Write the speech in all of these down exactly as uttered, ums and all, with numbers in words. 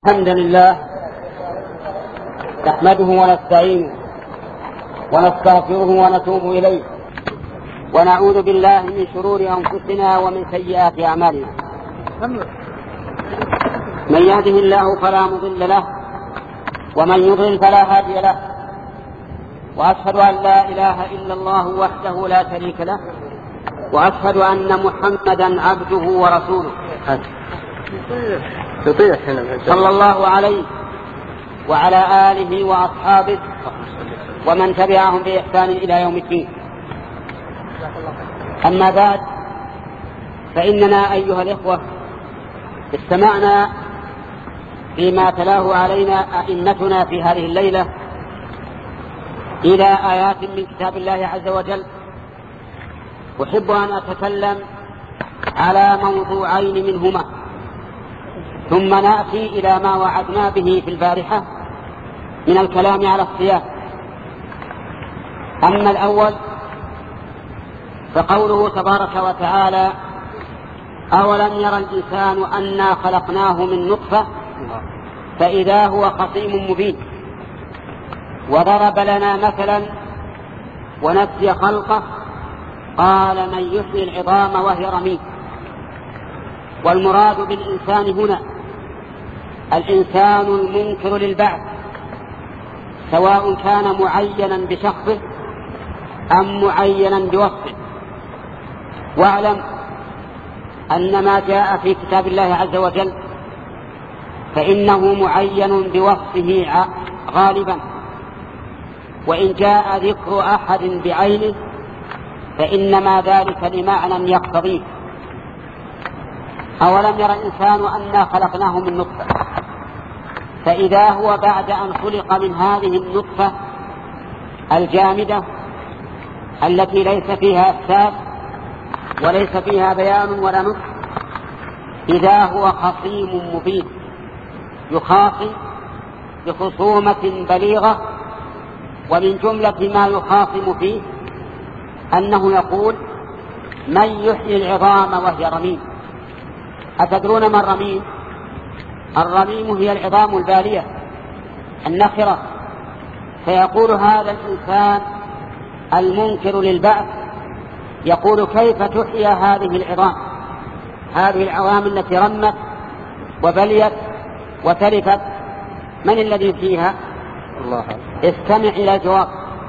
الحمد لله نحمده ونستعينه ونستغفره ونتوب إليه ونعوذ بالله من شرور أنفسنا ومن سيئات أعمالنا. من يهده الله فلا مضل له ومن يضلل فلا هادي له، وأشهد أن لا إله إلا الله وحده لا شريك له، وأشهد أن محمدا عبده ورسوله صلى الله عليه وعلى آله وأصحابه ومن تبعهم بإحسان إلى يوم الدين. أما بعد، فإننا أيها الإخوة استمعنا فيما تلاه علينا أئمتنا في هذه الليلة إلى آيات من كتاب الله عز وجل. أحب أن أتكلم على موضوعين منهما، ثم نأتي إلى ما وعدنا به في البارحة من الكلام على الصيام. أما الأول فقوله تبارك وتعالى: أولم يرى الإنسان أنا خلقناه من نطفة فإذا هو خصيم مبين. وضرب لنا مثلا ونسي خلقه قال: من يحيي العظام وهي رميم. والمراد بالإنسان هنا الإنسان المنكر للبعث، سواء كان معينا بشخصه أم معينا بوصفه. واعلم أن ما جاء في كتاب الله عز وجل فإنه معين بوصفه غالبا، وإن جاء ذكر أحد بعينه فإنما ذلك لمعنى يقتضيه. أولم يرى الإنسان أنا خلقناه من نطفة، فإذا هو بعد أن خلق من هذه النطفة الجامدة التي ليس فيها إحساس وليس فيها بيان ولا نطق، إذا هو خصيم مبين، يخاصم بخصومة بليغة. ومن جملة ما يخاصم فيه أنه يقول: من يحيي العظام وهي رميم. أتدرون ما الرميم؟ الرميم هي العظام البالية النخرة. فيقول هذا الإنسان المنكر للبعث، يقول: كيف تحيى هذه العظام، هذه العظام التي رمت وبليت وتلفت، من الذي فيها؟ الله. استمع إلى الجواب،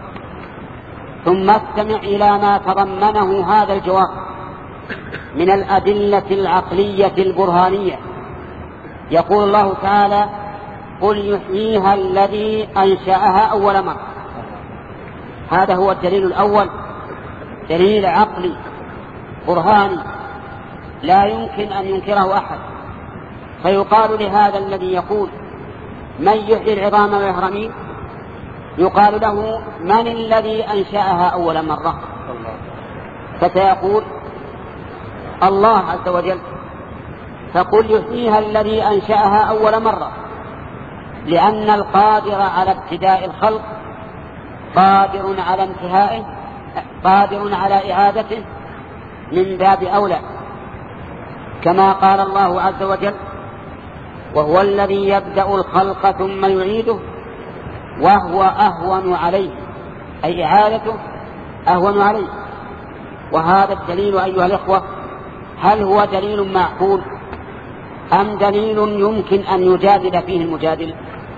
ثم استمع إلى ما تضمنه هذا الجواب من الأدلة العقلية البرهانية. يقول الله تعالى: قل يحييها الذي أنشأها أول مرة. هذا هو الدليل الأول، دليل عقلي برهاني لا يمكن أن ينكره أحد. فيقال لهذا الذي يقول: من يحيي العظام وهي رميم، يقال له: من الذي أنشأها أول مرة؟ فسيقول: الله عز وجل. فقل يحييها الذي أنشأها أول مرة، لأن القادر على ابتداء الخلق قادر على انتهائه، قادر على إعادته من باب أولى، كما قال الله عز وجل: وهو الذي يبدأ الخلق ثم يعيده وهو أهون عليه، أي إعادته أهون عليه. وهذا الدليل أيها الإخوة هل هو دليل معقول أم دليل يمكن أن يجادل فيه المجادل؟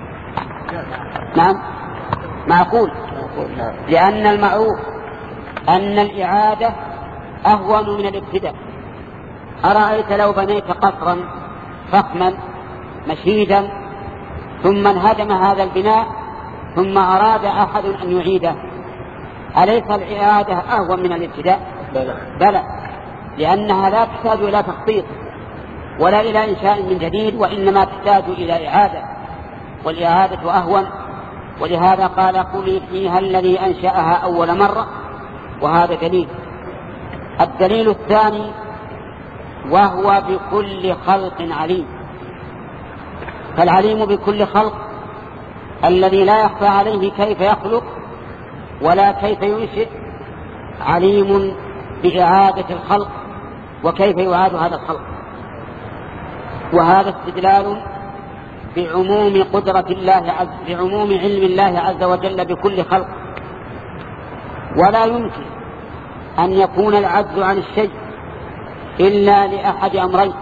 نعم، معقول، لأن المعروف أن الإعادة أهون من الابتداء. أرأيت لو بنيت قصرا فخما مشيدا ثم انهدم هذا البناء ثم أراد أحد أن يعيده، أليس الإعادة أهون من الابتداء؟ بلى, بلى. لأنها لا تحتاج إلى تخطيط ولا إلى إنشاء من جديد، وإنما تحتاج إلى إعادة، والإعادة أهون. ولهذا قال: قل يحييها الذي أنشأها أول مرة. وهذا دليل. الدليل الثاني: وهو بكل خلق عليم. فالعليم بكل خلق الذي لا يخفى عليه كيف يخلق ولا كيف ينشئ، عليم بإعادة الخلق وكيف يعاد هذا الخلق. وهذا استدلال بعموم قدرة الله عز بعموم علم الله عز وجل بكل خلق، ولا يمكن أن يكون العجز عن الشيء إلا لأحد أمرين: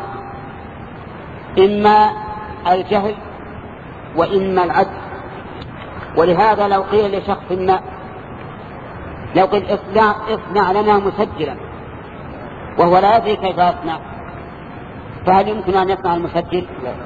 إما الجهل وإما العجز. ولهذا لو قيل لشخص ما لو قيل اصنع, اصنع لنا مسجلا وهو لا يدري كيف يصنع، فهل يمكن أن يصنع المسجل؟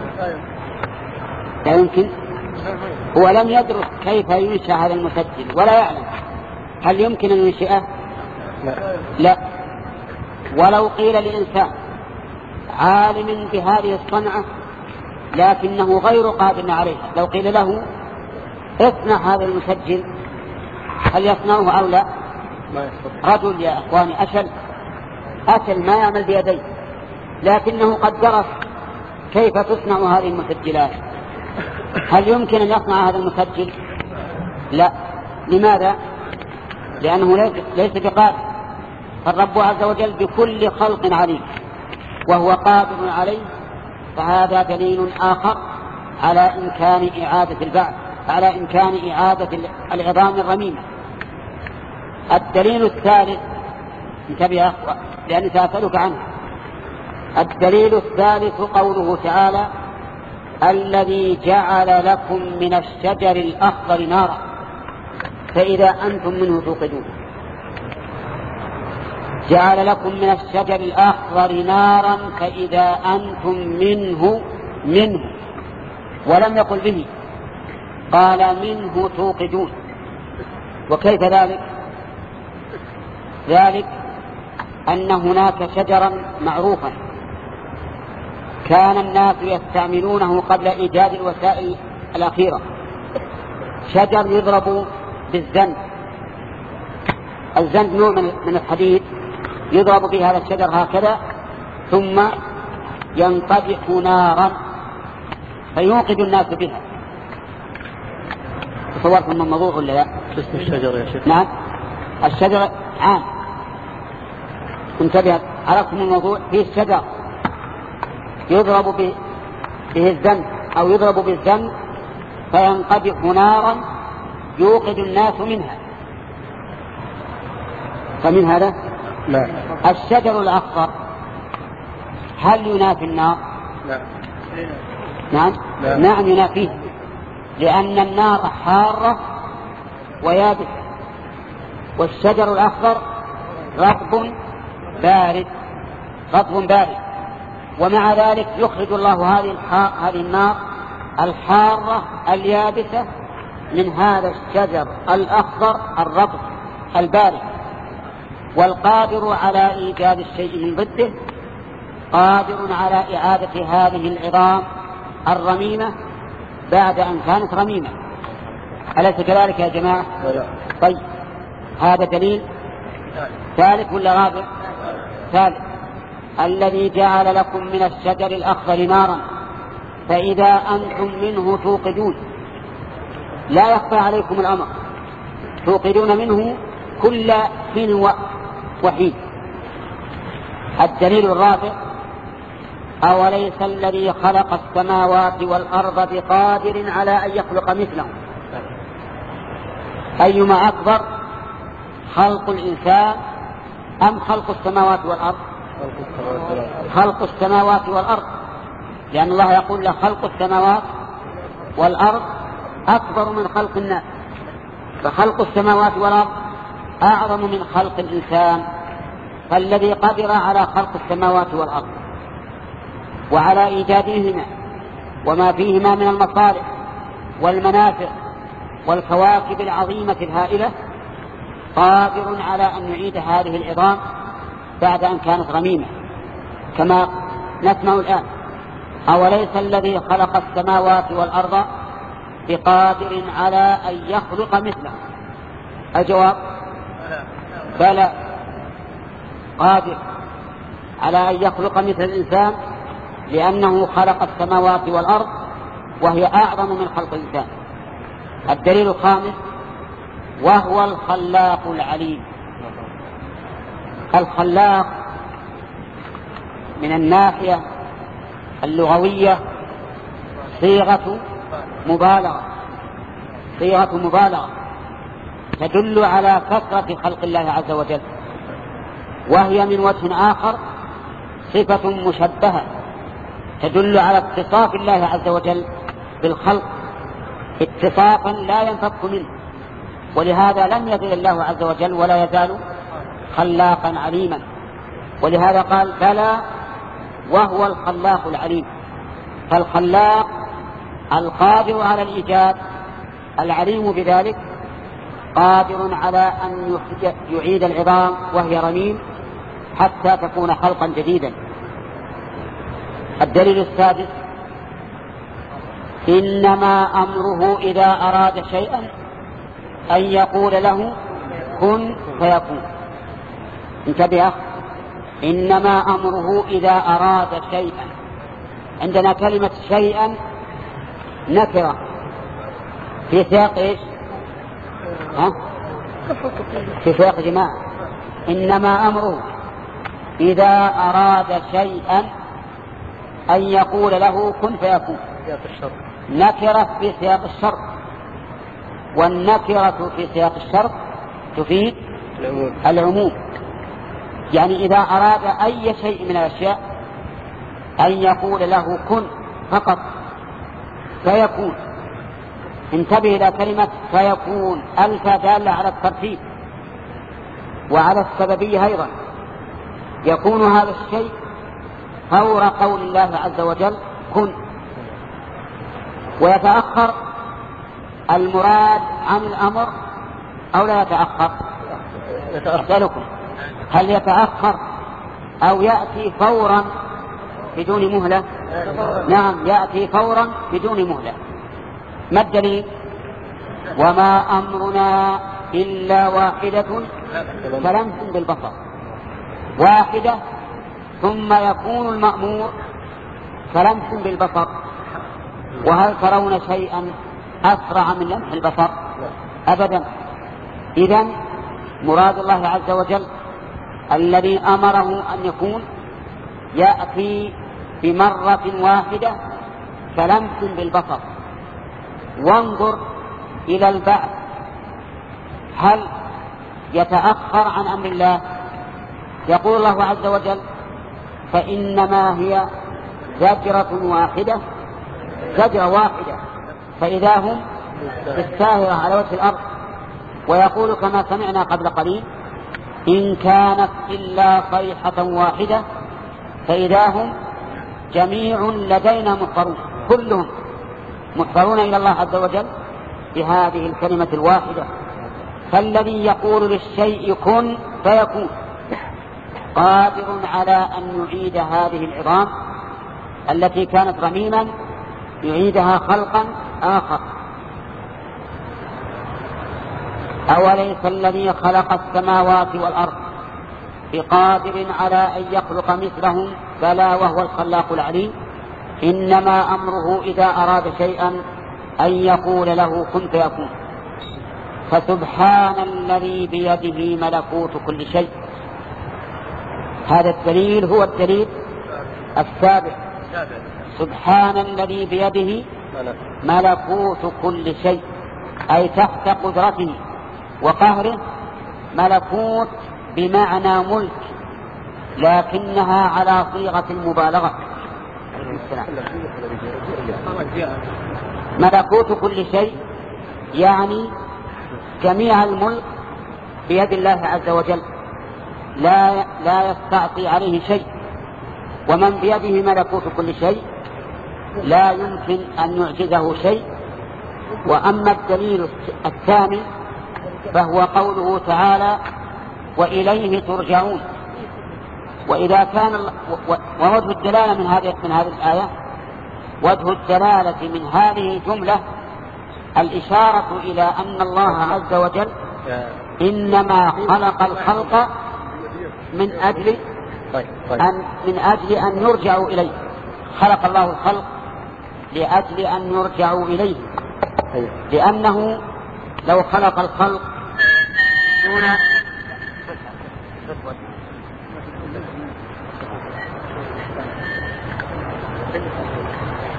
لا يمكن. هو لم يدرس كيف ينشأ هذا المسجل ولا يعلم، هل يمكن أن ينشئه؟ لا. ولو قيل لإنسان عالم بهذه الصنعة لكنه غير قادر عليها، لو قيل له اصنع هذا المسجل، هل يصنعه أو لا؟ رجل يا أخواني أشل أشل ما يعمل بيديه، لكنه قد درس كيف تصنع هذه المسجلات، هل يمكن أن يصنع هذا المسجل؟ لا. لماذا؟ لأنه ليس بقادر. فالرب عز وجل بكل خلق عليم وهو قادر عليه، فهذا دليل آخر على إمكان إعادة البعث، على إمكان إعادة العظام الرميمة. الدليل الثالث، انتبه يا أخوة لأني سأسألك عنه. الدليل الثالث قوله تعالى: الذي جعل لكم من الشجر الأخضر نارا فإذا أنتم منه توقدون. جعل لكم من الشجر الأخضر نارا فإذا أنتم منه منه ولم يقل به، قال منه توقدون. وكيف ذلك؟ ذلك أن هناك شجرا معروفا كان الناس يستعملونه قبل إيجاد الوسائل الأخيرة، شجر يضرب بالزند. الزند نوع من الحديد يضرب به هذا الشجر هكذا ثم ينطبق نارا فيوقد الناس بها. تصورت من الموضوع ولا لا؟ اسم الشجر يا شيخ؟ نعم الشجر عام. انتبه عرفتم الموضوع. فيه الشجر يضرب به الزند أو يضرب بالزند فينطبق نارا يوقد الناس منها. فمن هذا لا. الشجر الأخضر هل ينافي النار؟ لا. نعم لا. نعم ينافيه، لأن النار حارة ويابسة، والشجر الأخضر رطب بارد رطب بارد. ومع ذلك يخرج الله هذه هذه النار الحارة اليابسة من هذا الشجر الأخضر الرطب البارد. والقادر على إيجاد الشيء من ضده قادر على إعادة هذه العظام الرميمة بعد أن كانت رميمة. أليس كذلك يا جماعة؟ طيب هذا دليل ثالث ولا رابع؟ ثالث. الذي جعل لكم من الشجر الأخضر نارا فإذا أنتم منه توقدون. لا يخفى عليكم الأمر، توقدون منه كل حين وحين. الدليل الرابع: أوليس الذي خلق السماوات والأرض بقادر على أن يخلق مثلهم. أيما أكبر، خلق الإنسان أم خلق السماوات والأرض؟ خلق السماوات والأرض، لأن الله يقول لخلق السماوات والأرض أكبر من خلق الناس، فخلق السماوات والأرض أعظم من خلق الإنسان. فالذي قدر على خلق السماوات والأرض وعلى إيجادهما وما فيهما من المصالح والمنافع والكواكب العظيمة الهائلة قادر على أن يعيد هذه العظام بعد أن كانت رميمة، كما نسمع الآن: أوليس الذي خلق السماوات والأرض بقادر على أن يخلق مثله. الجواب: بلى، قادر على أن يخلق مثل الإنسان، لأنه خلق السماوات والأرض وهي أعظم من خلق الإنسان. الدليل الخامس: وهو الخلاق العليم. الخلاق من الناحية اللغوية صيغة مبالغة صيغة مبالغة تدل على كثرة خلق الله عز وجل، وهي من وجه آخر صفة مشبهة تدل على اتصاف الله عز وجل بالخلق اتصافا لا ينفك منه، ولهذا لم يزل الله عز وجل ولا يزال خلاقا عليما، ولهذا قال بلى وهو الخلاق العليم. فالخلاق القادر على الإيجاد العليم بذلك قادر على أن يعيد العظام وهي رميم حتى تكون خلقا جديدا. الدليل السادس إنما أمره إذا أراد شيئا أن يقول له كن فيكون. انتبه، إنما أمره إذا أراد شيئا. عندنا كلمة شيئا نكرة في سياق إيش؟ ها؟ في سياق جماعة. إنما أمره إذا أراد شيئا أن يقول له كن فيكون. نكرة في سياق الشرط، والنكرة في سياق الشرط تفيد العموم. يعني إذا أراد أي شيء من الأشياء أن يقول له كن فقط فيكون. انتبه إلى كلمة فيكون، ألف دالة على الترتيب وعلى السببية أيضا. يكون هذا الشيء فور قول الله عز وجل كن، ويتأخر المراد عن الأمر أو لا يتأخر؟ أسألكم هل يتأخر أو يأتي فورا بدون مهلة؟ نعم، يأتي فورا بدون مهلة. ما الدليل؟ وما أمرنا إلا واحدة كلمح بالبصر، واحدة ثم يكون المأمور كلمح بالبصر. وهل ترون شيئا أسرع من لمح البصر؟ أبدا. إذن مراد الله عز وجل الذي أمره أن يكون يأتي بمرة واحدة كلمح بالبصر. وانظر إلى البعث، هل يتأخر عن أمر الله؟ يقول الله عز وجل فإنما هي زجرة واحدة، زجرة واحدة فإذا هم بالساهرة على وجه الأرض. ويقول كما سمعنا قبل قليل إن كانت إلا صيحة واحدة فإذا هم جميع لدينا محضرون، كلهم محضرون إلى الله عز وجل بهذه الكلمة الواحدة. فالذي يقول للشيء كن فيكون قادر على أن يعيد هذه العظام التي كانت رميما، يعيدها خلقا آخر. أوليس الذي خلق السماوات والأرض بقادر على أن يخلق مثلهم؟ بلى وهو الخلاق العليم. إنما أمره إذا أراد شيئا أن يقول له كن فيكون. فسبحان الذي بيده ملكوت كل شيء. هذا الدليل هو الدليل السابع. سبحان الذي بيده ملكوت كل شيء، أي تحت قدرته وقهره. ملكوت بمعنى ملك، لكنها على صيغة المبالغة. ملكوت كل شيء يعني جميع الملك بيد الله عز وجل، لا لا يستعصي عليه شيء. ومن بيده ملكوت كل شيء لا يمكن أن يعجزه شيء. وأما الدليل الثاني فهو قوله تعالى وإليه ترجعون. وإذا كان ووجه الدلالة من هذه من هذه الآية، وجه الدلالة من هذه الجملة الإشارة إلى أن الله عز وجل إنما خلق الخلق من أجل أن من أجل أن يرجعوا إليه. خلق الله الخلق لأجل أن يرجعوا إليه، لأنه لو خلق الخلق دون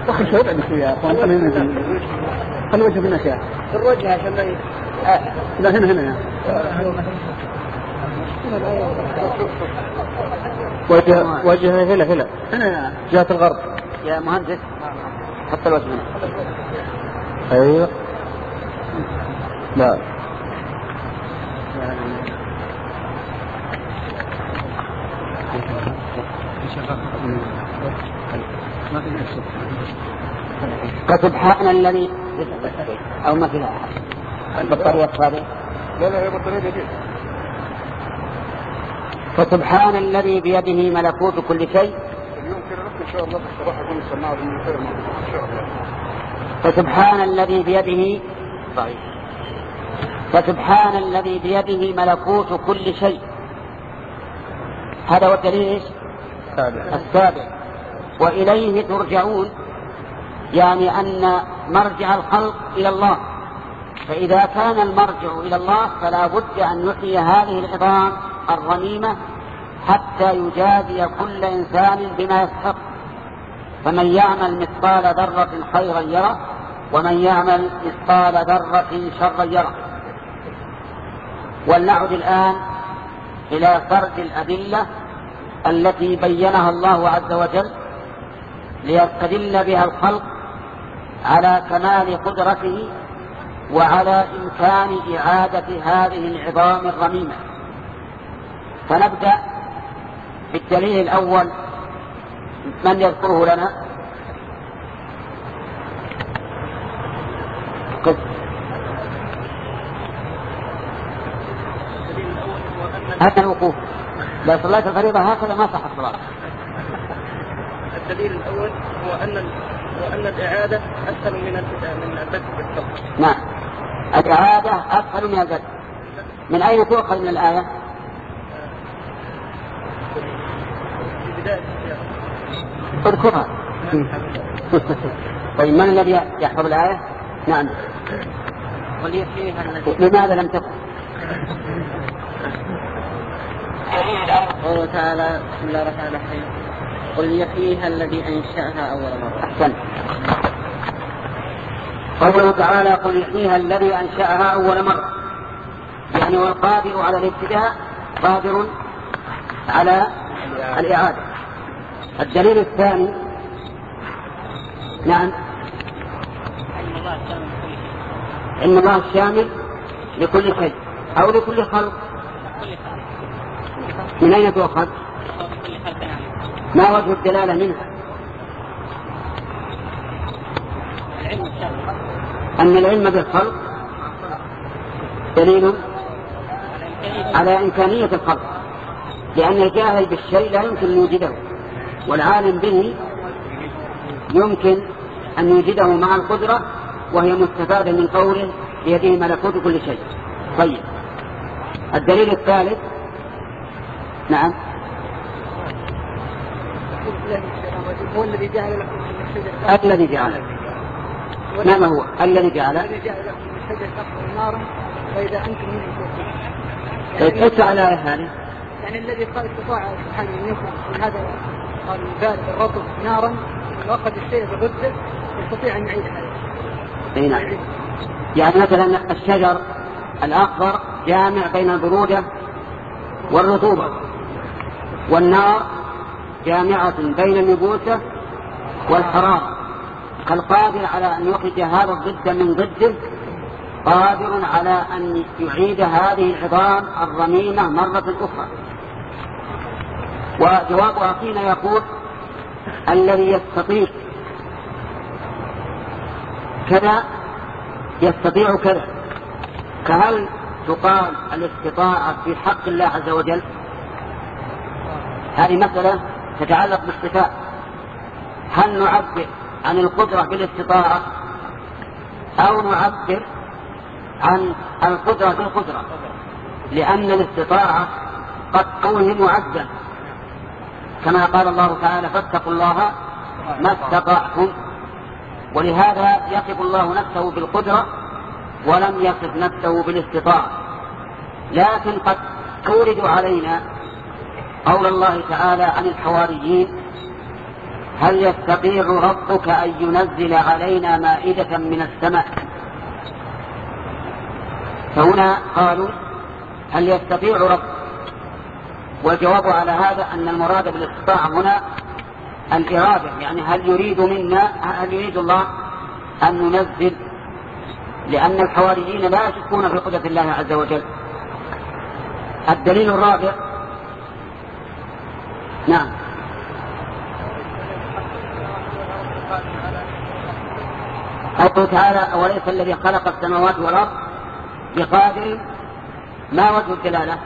أخي شو بعد يا أخوان خلي وجه في الناس يا في الوجه عشان ما لا هنا هنا يا وجه وجه هلا هلا هنا جهة الغرب يا مهندس حتى الوجه هنا. أيوه لا فسبحان الذي أو ما فيها البطارية الصادقة لا لا هي بطارية جديدة. فسبحان الذي بيده ملكوت كل شيء. يمكن إن شاء الله بالصباح يكون السماعة من خير إن شاء الله. فسبحان الذي بيده ضعيف. فسبحان الذي بيده ملكوت كل شيء. هذا هو الدليل السابع. وإليه ترجعون، يعني أن مرجع الخلق إلى الله، فإذا كان المرجع إلى الله فلا بد أن يحيي هذه العظام الرميمة حتى يجازي كل إنسان بما يستحق. فمن يعمل مثقال ذرة خيرا يره ومن يعمل مثقال ذرة شرا يره. ولنعد الآن إلى فرد الأدلة التي بينها الله عز وجل ليستدل بها الخلق على كمال قدرته وعلى إمكان إعادة هذه العظام الرميمة. فنبدأ بالدليل الأول، من يذكره لنا؟ قد هذا الوقوف لا صلاة الفريضة هكذا ما صح الصلاة. الدليل الأول هو أن هو أن الإعادة أسهل من من البدء بالصبر. نعم، الإعادة أسهل من البدء. من أين تؤخذ من الآية؟ في بداية اذكرها. طيب من الذي يحفظ الآية؟ نعم. وليحييها الذي لماذا لم تكن؟ قوله تعالى بسم الله الرحمن الرحيم قل يحييها الذي أنشأها أول مرة. أحسن. قوله تعالى قل يحييها الذي أنشأها أول مرة، يعني هو القادر على الابتداء قادر على الإعادة. الدليل الثاني نعم علم الله الشامل لكل شيء أو لكل خلق. من أين تؤخذ؟ ما وجه الدلالة منها؟ أن العلم بالخلق دليل على إمكانية الخلق، لأن الجاهل بالشيء لا يمكن أن يوجده، والعالم به يمكن أن يوجده مع القدرة، وهي مستفادة من قوله بيده ملكوت كل شيء. طيب الدليل الثالث نعم هو الذي جعل لكم من الشجر الذي جعل ما هو الذي جعل الذي جعل لكم من الشجر تخرج نارا فإذا أنتم منه توقفون. ايش على هذه؟ يعني الذي استطاع سبحانه أن يخرج من هذا البارد الرطب نارا وأخذ الشيء بغده يستطيع أن يعيد هذا. اي نعم. يعني مثلا الشجر الأخضر جامع بين البرودة والرطوبة، والنار جامعة بين النبوسة والحرارة. فالقادر على أن يخرج هذا الضد من ضده قادر على أن يعيد هذه العظام الرميمة مرة أخرى. وجواب أخينا يقول الذي يستطيع كذا يستطيع كذا. فهل تقال الاستطاعة في حق الله عز وجل؟ هذه مسألة تتعلق بالصفات. هل نعبر عن القدرة بالاستطاعة أو نعبر عن القدرة بالقدرة؟ لأن الاستطاعة قد توهم عجزا، كما قال الله تعالى فاتقوا الله ما استطعتم. ولهذا يصف الله نفسه بالقدرة ولم يصف نفسه بالاستطاعة. لكن قد تورد علينا قول الله تعالى عن الحواريين هل يستطيع ربك أن ينزل علينا مائدة من السماء؟ فهنا قالوا هل يستطيع ربك، والجواب على هذا أن المراد بالاستطاعة هنا الإرادة، يعني هل يريد منا هل يريد الله أن ننزل، لأن الحواريين لا يشكون في قدرة الله عز وجل. الدليل الرابع نعم قوله تعالى أوليس الذي خلق السماوات والأرض بقادر، ما وجه الدلالة؟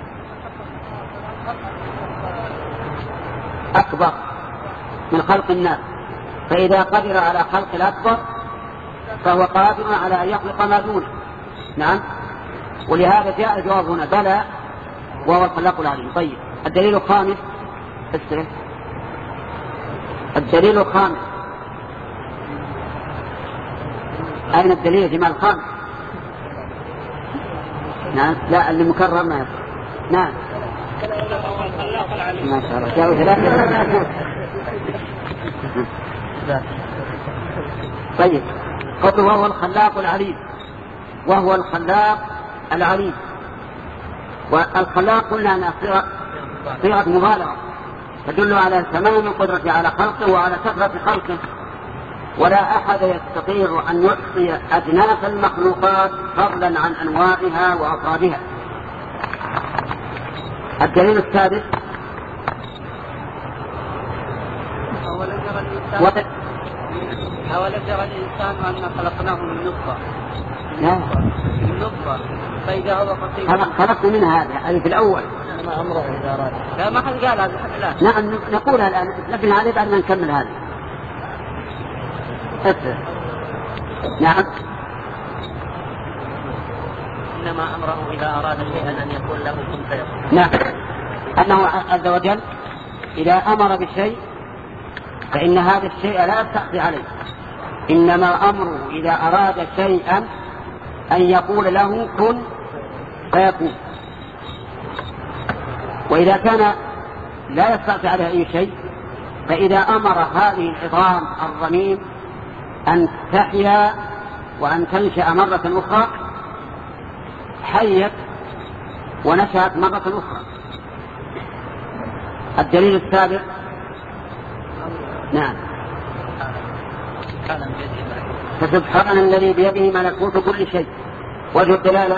أكبر من خلق الناس، فإذا قدر على خلق الأكبر فهو قادر على أن يخلق ما دونه. نعم، ولهذا جاء الجواب هنا بلى وهو الخلاق العليم. طيب الدليل الخامس استرد. الدليل الخامس أين الدليل يا جماعة الخامس؟ نعم لا اللي مكرر ما يفعل. نعم ما شاء الله جاءوا ثلاثة. طيب قل وهو الخلاق العليم، وهو الخلاق العليم. والخلاق قلنا أنها صيغة مبالغة تدل على تمام القدرة على خلقه وعلى كثرة خلقه، ولا أحد يستطيع أن يحصي أجناس المخلوقات فضلا عن أنواعها وأفرادها. الدليل السادس أولم يرى الإنسان أن خلقناه من نطفة لا من نطفة فإذا هو قصير خلقنا منها هذا هذه في الأول. ما أمره إذا أراد. لا ما حد قال هذا الآن. نعم نقولها الآن، لكن هذه بعد ما نكمل هذه. نعم إنما أمره إذا أراد شيئا أن يقول له كن فيكون. نعم أنه عز وجل إذا أمر بشيء فإن هذا الشيء لا يستقضي عليه، إنما أمره إذا أراد شيئا أن يقول له كن فيكون. وإذا كان لا يستقضي عليه أي شيء فإذا أمر هذه العظام الرميم أن تحيا وأن تنشأ مرة أخرى حيت ونشأت مرة أخرى. الدليل السابع نعم فسبحان الذي بيده ملكوت كل شيء. وجه الدلالة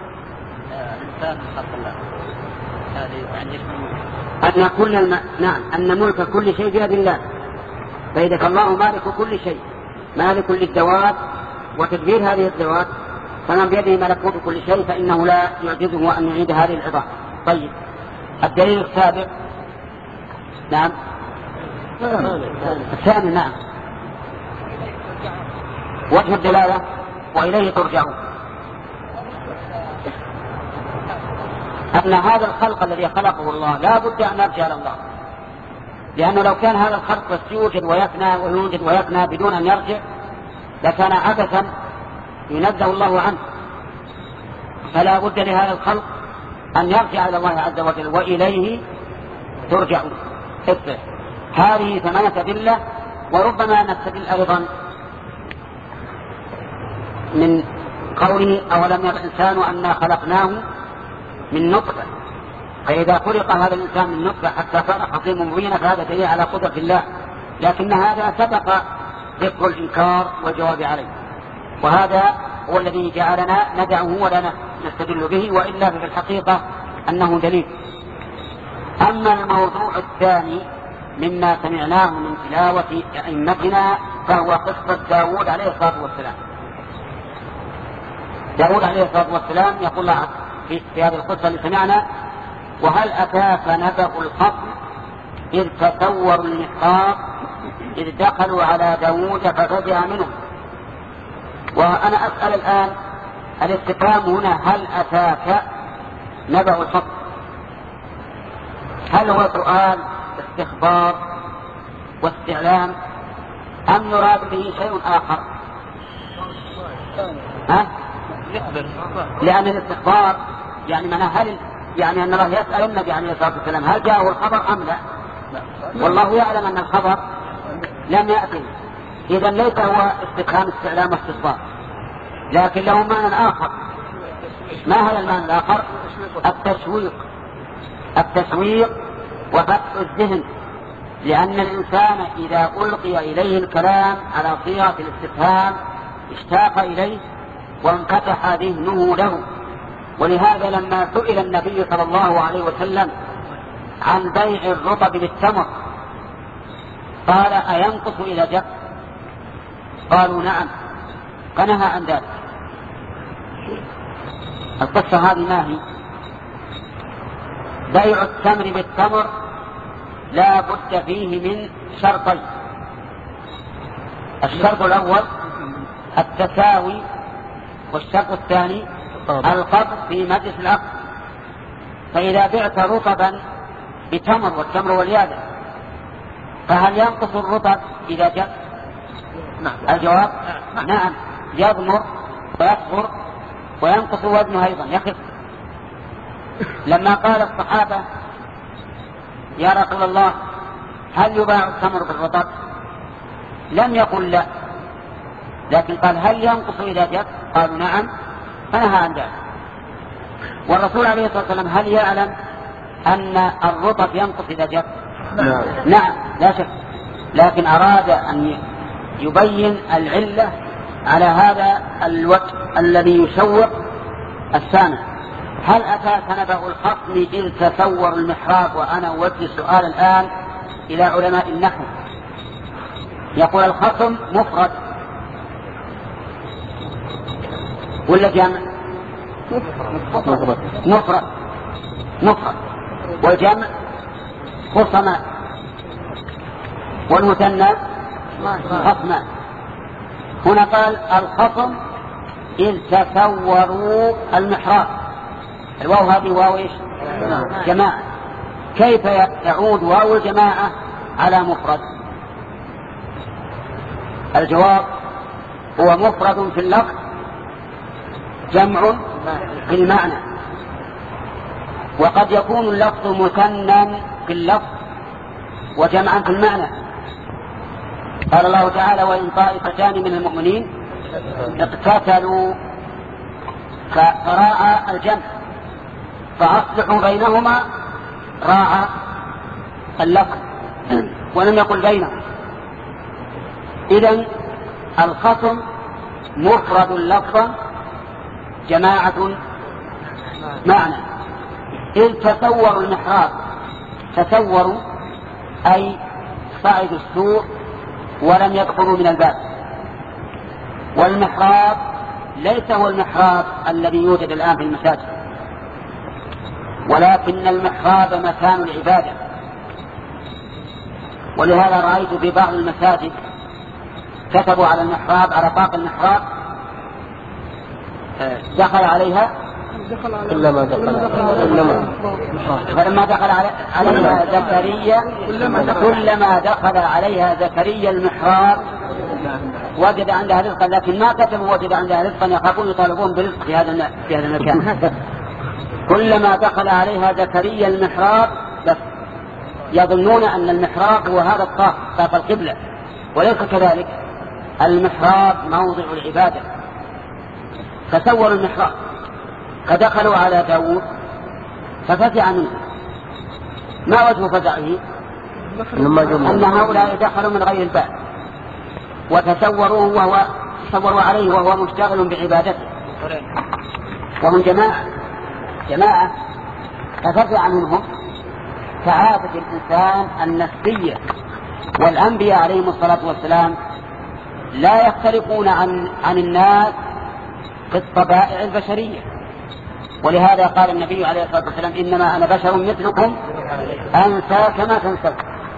أن كل الم... نعم أن ملك كل شيء بيد الله، فإذا فالله مالك كل شيء، مالك للدواب وتدبير هذه الدواب، فمن بيده ملكوت كل شيء فإنه لا يعجزه أن يعيد هذه العظام. طيب الدليل السابع نعم الثاني نعم وجه الدلالة وإليه ترجعون، أن هذا الخلق الذي خلقه الله لا بد أن نرجع إلى الله، لأنه لو كان هذا الخلق بس يوجد ويفنى ويوجد ويفنى بدون أن يرجع لكان عبثا ينزه الله عنه، فلا بد لهذا الخلق أن يرجع إلى الله عز وجل وإليه ترجعون. افتح هذه ثمانية أدلة، وربما نستدل أيضا من قوله أولم يرى الإنسان أنا خلقناه من نطفة، فإذا خلق هذا الإنسان من نطفة حتى صار خصيما مبينا فهذا دليل على قدرة الله، لكن هذا سبق ذكر الإنكار والجواب عليه، وهذا هو الذي جعلنا ندعه ولا نستدل به، وإلا في الحقيقة أنه دليل. أما الموضوع الثاني مما سمعناه من تلاوة أئمتنا فهو قصة داود عليه الصلاة والسلام. داود عليه الصلاة والسلام يقول له في, في هذه القصة اللي سمعنا: وهل أتاك نبأ الخصم إذ تسوروا المحراب إذ دخلوا على داود ففزع منهم. وأنا أسأل الآن الاستفهام هنا: هل أتاك نبأ الخصم؟ هل هو سؤال استخبار واستعلام أم يراد به شيء آخر؟ ها؟ لأن الاستخبار يعني معناه هل يعني أن الله يسأل النبي عليه الصلاة والسلام هل جاءه الخبر أم لا؟ والله يعلم أن الخبر لم يأتي. إذا ليس هو استفهام استعلام واستفسار، لكن له معنى آخر. ما هذا المعنى الآخر؟ التشويق. التشويق وفتح الذهن، لأن الإنسان إذا ألقي إليه الكلام على صيغة الاستفهام اشتاق إليه وانفتح ذهنه له. ولهذا لما سئل النبي صلى الله عليه وسلم عن بيع الرطب بالتمر قال أينقص إلى جف؟ قالوا نعم، فنهى عن ذلك. القصة هذه ما هي؟ بيع التمر بالتمر لا بد فيه من شرطين. الشرط الأول التساوي، والشرط الثاني القبض في مجلس العقد. فإذا بعت رطبا بتمر والتمر واليابس فهل ينقص الرطب إذا جف؟ الجواب نعم، يضمر ويصغر وينقص وزنه أيضا، يخف. لما قال الصحابة يا رسول الله هل يباع التمر بالرطب؟ لم يقل لا، لكن قال هل ينقص إذا جف؟ قالوا نعم، فنهى عن ذلك. والرسول عليه الصلاة والسلام هل يعلم أن الرطب ينقص إذا جف؟ نعم لا شك، لكن أراد أن يبين العلة على هذا الوجه الذي يشوق السامع. هل أتاك نبأ الخصم إذ تسور المحراب؟ وأنا أوجه السؤال الآن إلى علماء النحو. يقول الخصم مفرد ولا جمع؟ مفرد مفرد مفرد، والجمع خصمان، والمثنى خصمان. هنا قال الخصم إذ تسوروا المحراب، الواو هذه واو إيش؟ جماعة. كيف يعود واو الجماعة على مفرد؟ الجواب هو مفرد في اللفظ جمع في المعنى، وقد يكون اللفظ مثنى في اللفظ وجمعا في المعنى. قال الله تعالى وإن طائفتان من المؤمنين اقتتلوا فراعى الجمع فأصلحوا بينهما، راعى اللفظ ولم يقل بينهم. إذن الخصم مفرد لفظا جماعة معنى. إذ تسوروا المحراب، تسوروا أي صعدوا السور ولم يدخلوا من الباب. والمحراب ليس هو المحراب الذي يوجد الآن في المساجد، ولكن المحراب مكان العبادة. ولهذا رأيت في بعض المساجد كتبوا على المحراب، على طاق المحراب دخل عليها كلما دخل فلما دخل عليها زكريا كلما دخل عليها زكريا المحراب وجد عندها رزقا، لكن ما كتبوا وجد عندها رزقا، يخافون يطالبون برزق في هذا في هذا المكان. كلما دخل عليها زكريا المحراب، بس يظنون أن المحراب هو هذا الطاق، طاق القبلة، وليس كذلك. المحراب موضع العبادة. تصوروا المحراب، فدخلوا على داود ففزع منه. ما وجه فزعه؟ أن هؤلاء دخلوا من غير الباب وتصوروه وهو تصوروا عليه وهو مشتغل بعبادته، وهم جماعة جماعة ففزع منهم. فعادة الإنسان النفسية، والأنبياء عليهم الصلاة والسلام لا يختلفون عن عن الناس في الطبائع البشرية. ولهذا قال النبي عليه الصلاة والسلام إنما أنا بشر مثلكم أنسى كما تنسون.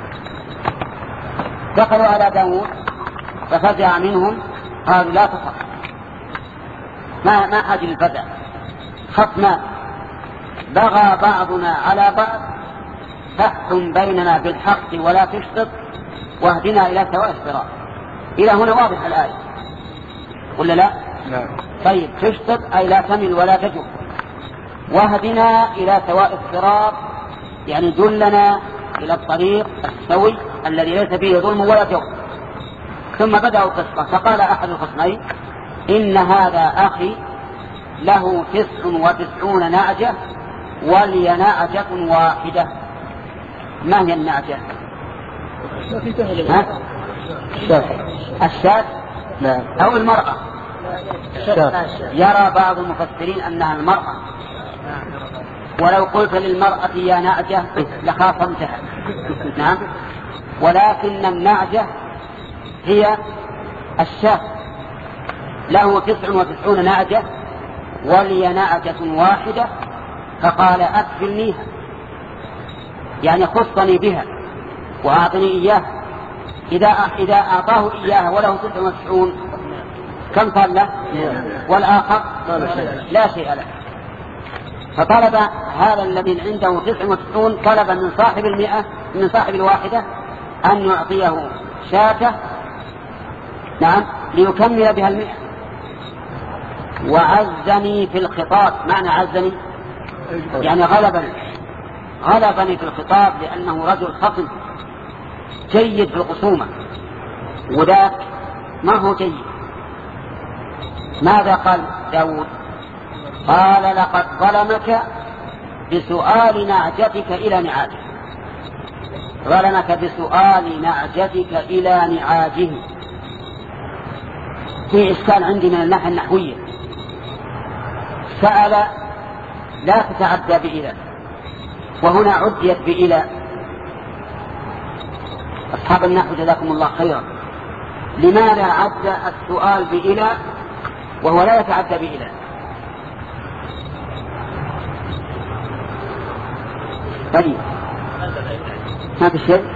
دخلوا على داود ففزع منهم، قالوا لا تخف، ما ما حاجة للفزع، خصمان بغى بعضنا على بعض فاحكم بيننا بالحق ولا تشطط واهدنا إلى سواء الصراط. إلى هنا واضح الآية ولا لا؟ لا. طيب تشطط أي لا تمل ولا تجر، واهدنا إلى سواء الصراط يعني دلنا إلى الطريق السوي الذي ليس فيه ظلم ولا جور. ثم بدأوا قصة، فقال أحد الخصمين إن هذا أخي له تسع وتسعون نعجة ولي نعجة واحدة. ما هي النعجة؟ الشاة أو المرأة؟ يرى بعض المفسرين أنها المرأة، ولو قلت للمرأة يا نعجة لخاصمتها. نعم، ولكن النعجة هي الشاة. له تسع وتسعون نعجة ولي نعجة واحدة، فقال أكفلنيها، يعني خصني بها وأعطني إياها. إذا إذا أعطاه إياها وله تسع وتسعون كم صار له؟ والآخر لا شيء له. فطلب هذا الذي عنده تسع وتسعون طلب من صاحب المئة من صاحب الواحدة أن يعطيه شاة، نعم، ليكمل بها المئة. وعزني في الخطاب. معنى عزني يعني غلبني غلبني في الخطاب، لأنه رجل خصم جيد في الخصومة، وذاك ما هو جيد. ماذا قال داود؟ قال لقد ظلمك بسؤال نعجتك إلى نعاجه. ظلمك بسؤال نعجتك إلى نعاجه. في إشكال عندي من الناحية النحوية. سأل لا تتعدى بإلى، وهنا عديت بإلى. أصحاب النحو جزاكم الله خيرا، لماذا عد السؤال بإلى وهو لا يتعدى بإلى؟ طيب، ما في شيء.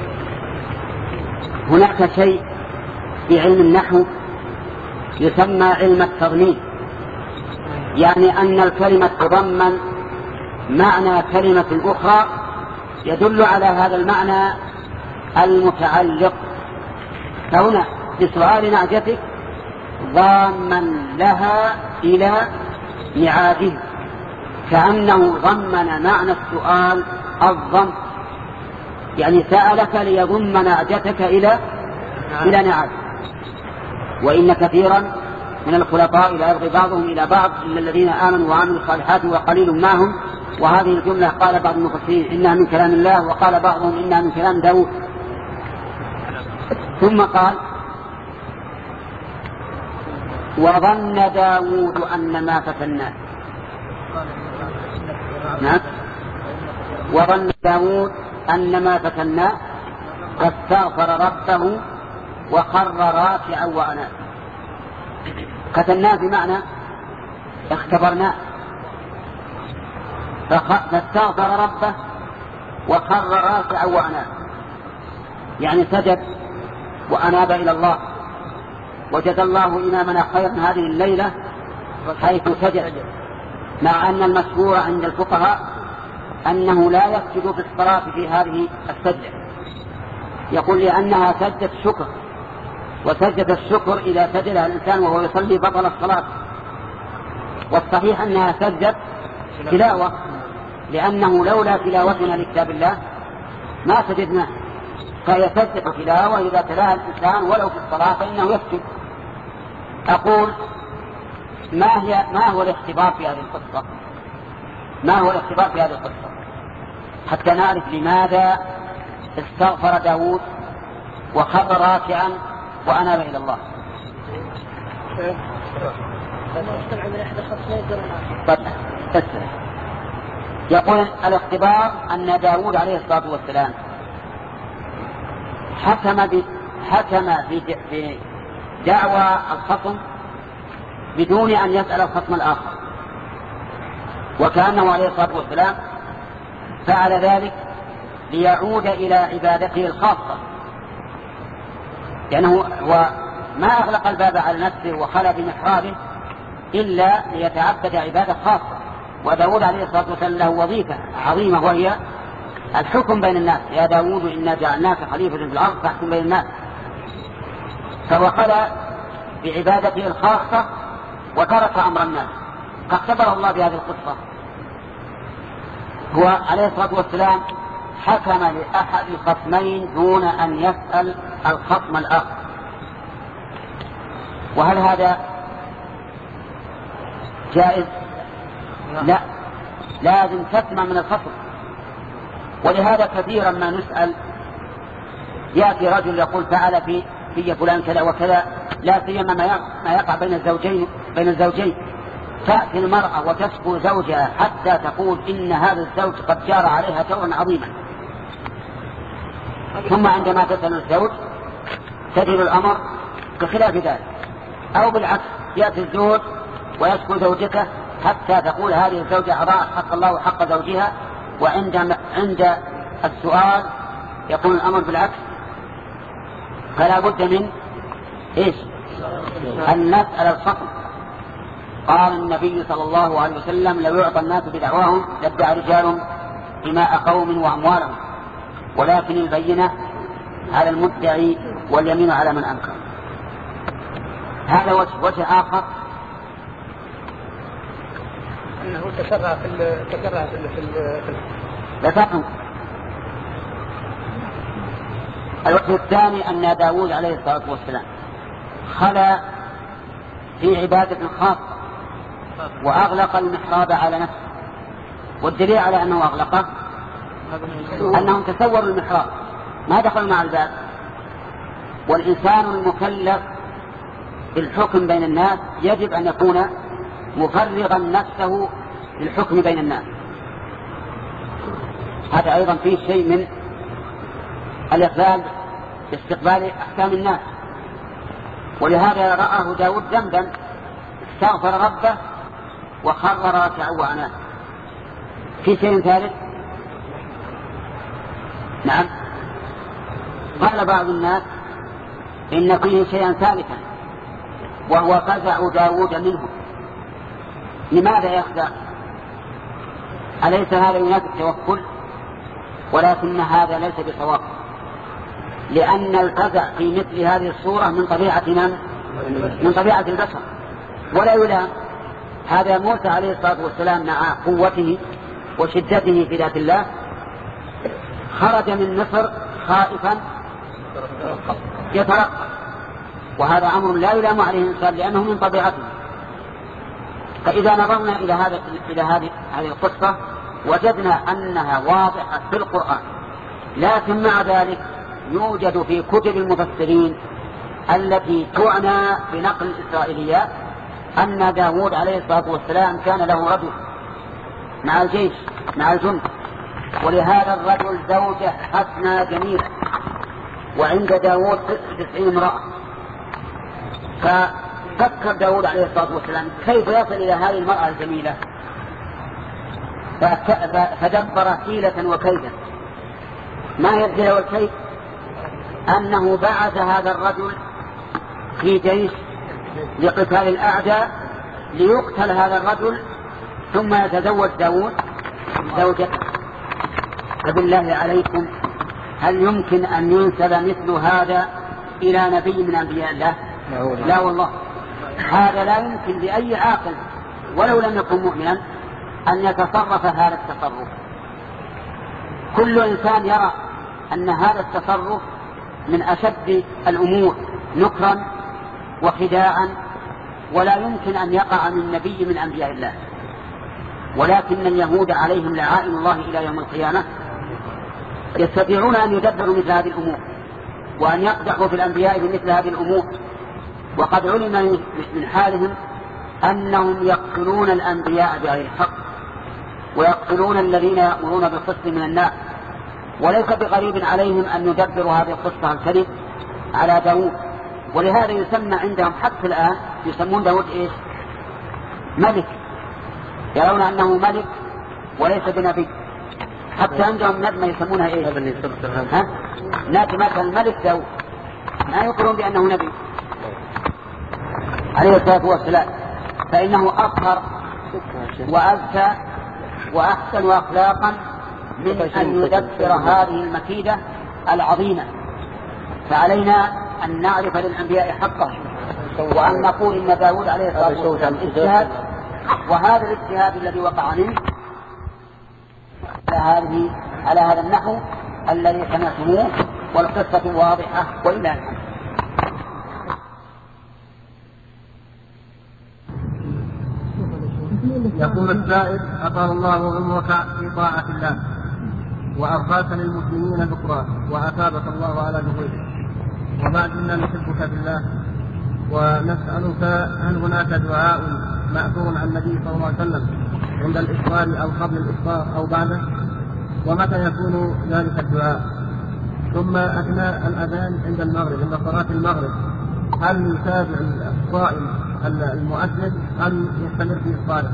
هناك شيء في علم النحو يسمى علم التضمين، يعني أن الكلمة تضمن معنى كلمة أخرى يدل على هذا المعنى المتعلق. فهنا بسؤال نعجتك ضاما لها إلى نعاجه، كأنه ضمن معنى السؤال الضم، يعني سألك ليضم نعجتك إلى إلى نعاجه. وإن كثيرا من الخلطاء لا يبغي بعضهم إلى بعض إلا الذين آمنوا وعملوا الصالحات وقليل ما هم. وهذه الجملة قال بعض المفسرين إنها من كلام الله، وقال بعضهم إنها من كلام داود. ثم قال وظن داود أن ما فتناه. نعم، وظن داود أن ما فتناه واستغفر ربه وخر راكعا وأناب. فتناه بمعنى اختبرناه، فاستغفر ربه وخر راكعا وأناب، يعني سجد وأناب إلى الله. وجزى الله إمامنا خيرا هذه الليلة حيث سجد، مع أن المشهور عند الفقهاء أنه لا يسجد في الصلاة في هذه السجدة، يقول لأنها سجدة شكر، وسجد الشكر إذا سجدها الإنسان وهو يصلي بطل الصلاة. والصحيح أنها سجدة تلاوة، لأنه لولا تلاوتنا لكتاب الله ما سجدنا، فهي سجدة تلاوة إذا تلاها الإنسان ولو في الصلاة فإنه يسجد. أقول ما هي ما هو الاختبار في هذه القصة؟ ما هو الاختبار في هذه القصة حتى نعرف لماذا استغفر داود وخر راكعا وأناب إلى الله؟ يقول الاختبار أن داود عليه الصلاة والسلام حكم حكم بدعوى الخصم بدون أن يسأل الخصم الآخر، وكأنه عليه الصلاة والسلام فعل ذلك ليعود إلى عبادته الخاصة، لأنه هو ما أغلق الباب على نفسه وخلى بمحرابه إلا ليتعبد عبادة خاصة. وداود عليه الصلاة والسلام له وظيفة عظيمة وهي الحكم بين الناس. يا داود إنا جعلناك خليفة في الأرض فاحكم بين الناس. فهو خلى بعبادته الخاصة وترك أمر الناس، فاختبر الله بهذه القصة. هو عليه الصلاة والسلام حكم لأحد الخصمين دون أن يسأل الخصم الآخر، وهل هذا جائز؟ لا، لازم تسمع من الخصم. ولهذا كثيرا ما نسأل، يأتي رجل يقول فعل في في فلان كذا وكذا، لا سيما ما يقع بين الزوجين بين الزوجين تأتي المرأة وتشكو زوجها حتى تقول إن هذا الزوج قد جار عليها جورا عظيما، ثم عندما تسأل الزوج تجد الأمر بخلاف ذلك. أو بالعكس، يأتي الزوج ويشكو زوجته حتى تقول هذه الزوجة أضاعت حق الله وحق زوجها، وعند عند السؤال يكون الأمر بالعكس. فلا بد من إيش؟ أن نسأل الخصم. قال النبي صلى الله عليه وسلم: لو يعطى الناس بدعواهم لادعى رجال دماء قوم وأموالهم، ولكن البينة على المدعي واليمين على من أنكر. هذا وجه. وجه آخر أنه تسرع في تسرع في في لا تفهم. الوجه الثاني أن داود عليه الصلاة والسلام خلى في عبادة خاصة وأغلق المحراب على نفسه، والدليل على أنه أغلقه أنهم تسوروا المحراب ما دخلوا مع الباب. والإنسان المكلف بالحكم بين الناس يجب أن يكون مفرغا نفسه للحكم بين الناس. هذا أيضا فيه شيء من الإقبال باستقبال أحكام الناس. ولهذا رآه داود ذنبا استغفر ربه وخر راكعا وأناب. في شيء ثالث؟ نعم، قال بعض الناس إن فيه شيئا ثالثا وهو فزع داود منه. لماذا يخدع؟ أليس هذا ينافي التوكل؟ ولكن هذا ليس بصواب، لأن الفزع في مثل هذه الصورة من طبيعة من؟ من طبيعة البشر ولا يلام. هذا موسى عليه الصلاة والسلام مع قوته وشدته في ذات الله خرج من مصر خائفا يترقب، وهذا أمر لا يلام عليه الإنسان لأنه من طبيعته. فإذا نظرنا إلى هذا إلى هذه هذه القصة وجدنا أنها واضحة في القرآن، لكن مع ذلك يوجد في كتب المفسرين التي تعنى بنقل الإسرائيليات أن داود عليه الصلاة والسلام كان له رجل مع الجيش مع الجند، ولهذا الرجل زوجة حسنة جميلة، وعند داود تسعين امرأة. ففكر داود عليه الصلاة والسلام كيف يصل إلى هذه المرأة الجميلة، فدبر حيلة وكيدا. ما هي الحيلة والكيد؟ أنه بعث هذا الرجل في جيش لقتال الأعداء ليقتل هذا الرجل ثم يتزوج داود زوجته. فبالله عليكم هل يمكن أن ينسب مثل هذا إلى نبي من أنبياء الله؟ لا والله، هذا لا يمكن لأي عاقل ولو لم يكن مؤمنا أن يتصرف هذا التصرف. كل إنسان يرى أن هذا التصرف من أشد الأمور نكرا وخداعا، ولا يمكن أن يقع من نبي من أنبياء الله. ولكن اليهود عليهم لعائن الله إلى يوم القيامة يستطيعون أن يدبروا مثل هذه الأمور وأن يقدحوا في الأنبياء بمثل هذه الأمور. وقد علم من حالهم أنهم يقتلون الأنبياء بغير حق ويقتلون الذين يأمرون بالقسط من الناس، وليس بغريب عليهم أن يدبروا هذه القصة الكذب على داود. ولهذا يسمى عندهم حتى الآن يسمون داود إيش؟ ملك، يرون أنه ملك وليس بنبي. حتى عندهم نجمة يسمونها إيش؟ ها؟ نجمة الملك داود، ما يقولون بأنه نبي عليه الصلاة والسلام، فإنه أطهر وأزكى وأحسن أخلاقا من أن يدبر هذه المكيدة العظيمة. فعلينا أن نعرف للأنبياء حقه، وأن نقول إن داود عليه الصلاة والسلام اجتهد، وهذا الاجتهاد الذي وقع منه على هذه على هذا النحو الذي سمعتموه، والقصة واضحة وإلا يقول السائل: أطال الله عمرك في طاعة الله وأرضاك للمسلمين ذكرا وأثابك الله على ذكرك، وبعد إنا نحبك في الله ونسألك هل هناك دعاء مأثور عن النبي صلى الله عليه وسلم عند الإفطار أو قبل الإفطار أو بعده، ومتى يكون ذلك الدعاء؟ ثم أثناء الأذان عند المغرب عند صلاة المغرب هل يتابع الصائم المؤذن أم يستمر في إفطاره؟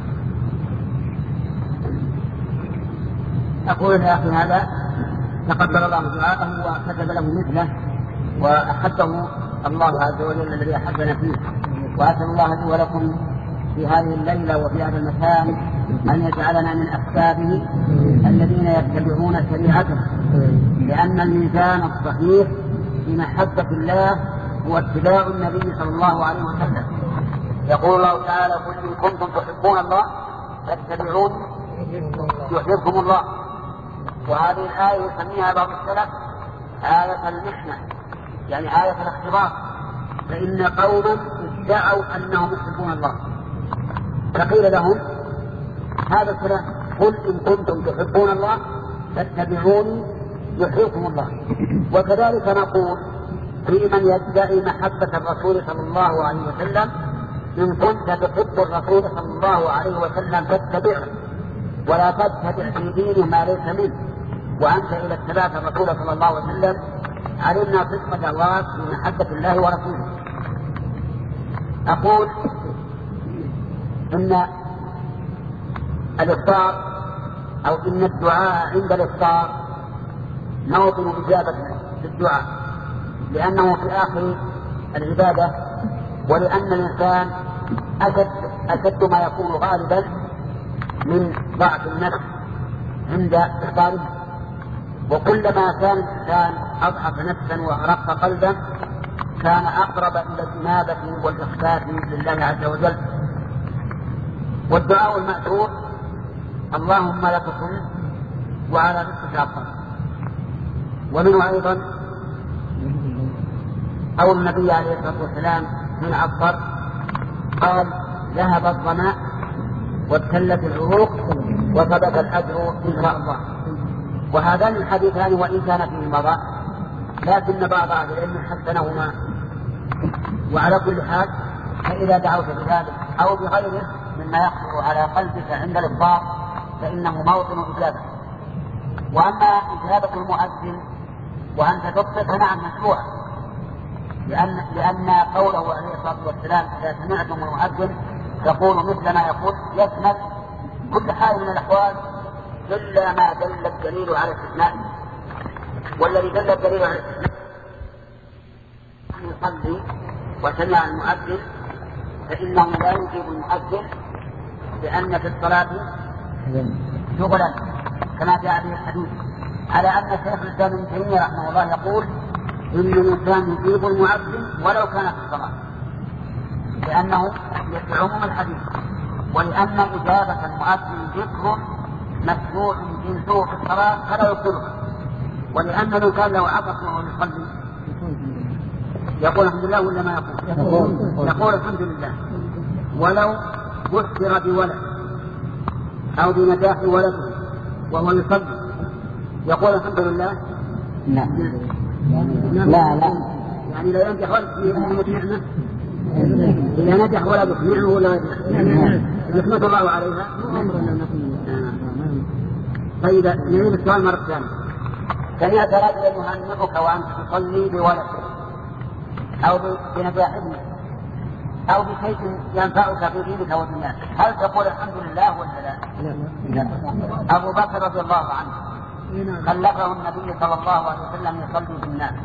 أقول يا أخي هذا تقبل الله دعاءه وكتب له مثله وأحبه الله عز وجل الذي أحبنا فيه، وأسأل الله لي ولكم في هذه الليلة وفي هذا المكان أن يجعلنا من أحبابه الذين يتبعون شريعته، لأن الميزان الصحيح في محبة الله هو اتباع النبي صلى الله عليه وسلم. يقول الله تعالى: قل إن كنتم تحبون الله فاتبعوني يحببكم الله. وهذه الآية يسميها بعض السلف آية المحنة، يعني آية الاختبار، فإن قوما ادعوا أنهم يحبون الله فقيل لهم هذا الكلام: قل إن كنتم تحبون الله فاتبعوني يحببكم الله. وكذلك نقول في من يدعي محبة الرسول صلى الله عليه وسلم: إن كنت تحب الرسول صلى الله عليه وسلم فاتبعه ولا تتبع في دينه ما ليس منه، وأنت إذا اتبعت الرسول صلى الله عليه وسلم علمنا صدق دعواك في محبة الله ورسوله. أقول إن الإفطار أو إن الدعاء عند الإفطار موطن إجابة للدعاء، لأنه في آخر العبادة، ولأن الإنسان أشد, أشد ما يكون غالبا من ضعف النفس عند إفطاره، وكلما كان الإنسان أضعف نفسا وأرق قلبا كان أقرب إلى الإنابة والإخلاص لله عز وجل. والدعاء المأثور: اللهم لك صمت وعلى رزقك أفطر. ومنه أيضا قول النبي عليه الصلاة والسلام من عطر قال: ذهب الظماء وابتلت العروق وثبت الأجر إن شاء الله. وهذان الحديثان وإن كان فيه مضى لكن بعض أهل العلم حسنهما. وعلى كل حال فإذا دعوت بذلك أو بغيره مما يخطر على قلبك عند الإفطار فإنه موطن إجابة. وأما إجابة المؤذن وأنت تبصر فنعم مشروع، لأن, لأن قوله عليه الصلاة والسلام: إذا سمعتم المؤذن يقول مثل ما يقول، يشمل كل حال من الأحوال إلا ما دل الدليل على استثنائه. والذي دل الدليل على استثنائه أن يصلي وسمع المؤذن فإنه لا يجيب المؤذن، لأن في الصلاة شغلا كما جاء به الحديث، على أن شيخ الإسلام ابن تيمية رحمه الله يقول: إن الإنسان يجيب المؤذن ولو كان في الصلاة، لأنه يعموم الحديث، ولأن إجابة المؤذن ذكر مشروع جنسه في الصلاة فلا يبطلها، ولأن لو كان له عطف وهو يصلي يقول الحمد لله ولا ما يقول؟ يقول الحمد لله. ولو بشر بولد أو بنجاح ولده وهو يصلي يقول الحمد لله؟ لا لا لا يعني لا ينجح ولد في نعمة، إذا نجح ولد في نعمة ولا يحمد الله عليها. طيب نعيد السؤال مرة ثانية: سمعت رجلا يهنئك وأنت تصلي بولدك أو بنجاح ابنك أو بشيء ينفعك في دينك ودنياك، هل تقول الحمد لله ولا لا؟ لا. أبو بكر رضي الله عنه خلفه النبي صلى الله عليه وسلم يصلي بالناس،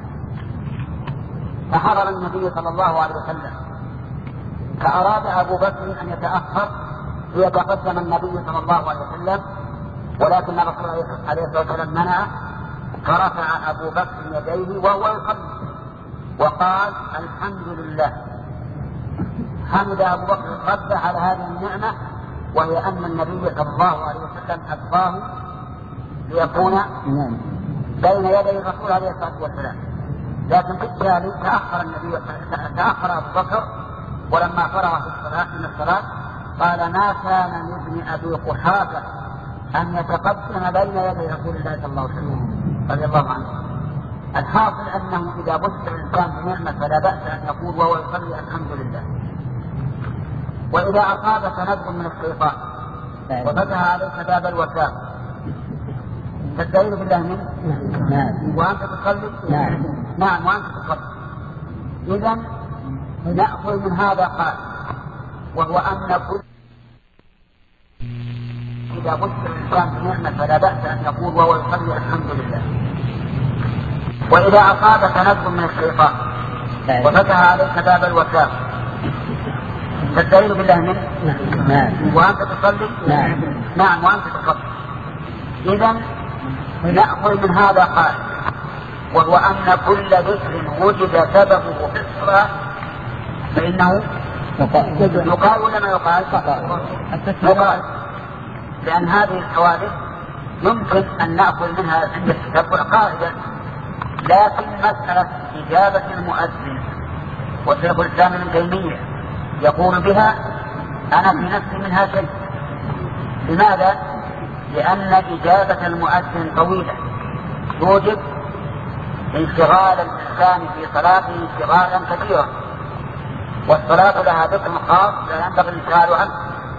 فحضر النبي صلى الله عليه وسلم، فأراد أبو بكر أن يتأخر ليتقدم النبي صلى الله عليه وسلم، ولكن الرسول عليه الصلاة والسلام منع، فرفع أبو بكر يديه وهو يصلي وقال: الحمد لله. حمد أبو بكر ربه على هذه النعمة، وهي أن النبي صلى الله عليه وسلم أتباه ليكون بين يدي الرسول عليه الصلاة والسلام. لكن بالتالي تأخر النبي تأخر أبو بكر، ولما فرغ في الصلاة من الصلاة قال ما كان لابن أبي قحافة أن يتقدم بين يدي رسول الله صلى الله عليه وسلم رضي الله عنه. الحاصل أنه إذا بشر الإنسان بنعمة فلا بأس أن يقول وهو يصلي الحمد لله. وإذا أصابك نزغ من الشيطان وفتح عليك باب الوسواس تستعيذ بالله منه وأنت تصلي نعم وأنت تصلي. إذن نأخذ من هذا قال وهو أن كل إذا بشر الإنسان بنعمة فلا بأس أن يقول وهو يصلي الحمد لله. وإذا أصابك نزغ من الشيطان وفتح عليك باب الوسواس تستعيذ بالله منه وأنت تصلي نعم وأنت تصلي. إذن نأخذ من هذا قال وهو أن كل ذكر وجد سببه في الصلاة فإنه يقال ولا ما يقال؟ يقال، لأن هذه الحوادث يمكن أن نأخذ منها عند التتبع قاعدة. لكن مسألة إجابة المؤذن وشيخ الإسلام ابن تيمية يقول بها أنا في نفسي منها شيء. لماذا؟ لأن إجابة المؤذن طويلة توجب انشغال الإنسان في صلاته انشغالا كثيرا، والصلاة لها ذكر خاص لا ينبغي الانشغال عنه.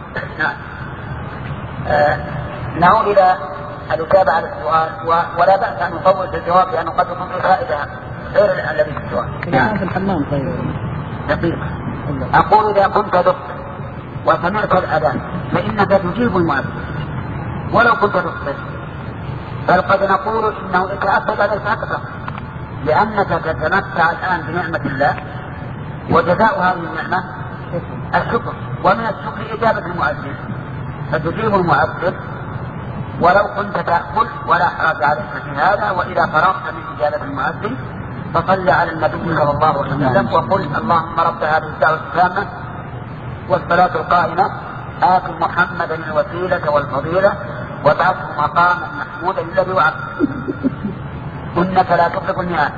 نعود إلى الإجابة على السؤال ولا بأس أن نطول في الجواب لأنه قد يكون في فائدة غير الذي في السؤال. نعم في الحمام. طيب دقيقة. أقول إذا كنت دكتور وسمعت الأذان فإنك تجيب المؤذن ولو كنت دكتور، بل قد نقول إنه إتأكد عليك أكثر لأنك تتمتع الآن بنعمة الله وجزاء هذه النعمة الشكر، ومن الشكر إجابة المؤذن فتجيب المؤذن ولو كنت تأكل ولا حرج عليك في هذا. وإذا فرغت من إجابة المؤذن فصل على النبي صلى الله عليه وسلم وقل اللهم رب هذه الدعوة التامة والصلاة القائمة آت محمدا الوسيلة والفضيلة وابعثه مقاما محمودا الذي وعدته إنك لا تخلف الميعاد.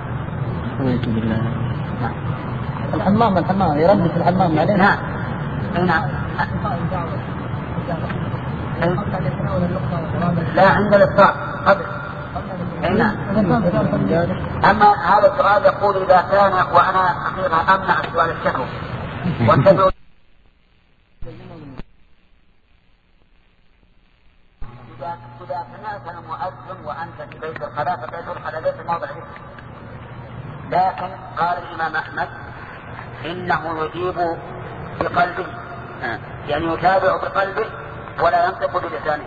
الحمام الحمام يردد في الحمام عليه. نعم نعم. لا عند الإفطار قبل. نعم. أما هذا السؤال يقول إذا كان وأنا حقيقة أمنع سؤال الشهوة وانتبهوا إذا سمعت المؤذن وأنت في بيت الخلاء فتدخل ليس موضع ذكر. لكن قال الإمام أحمد إنه يجيب بقلبه يعني يتابع بقلبه ولا ينطق بلسانه.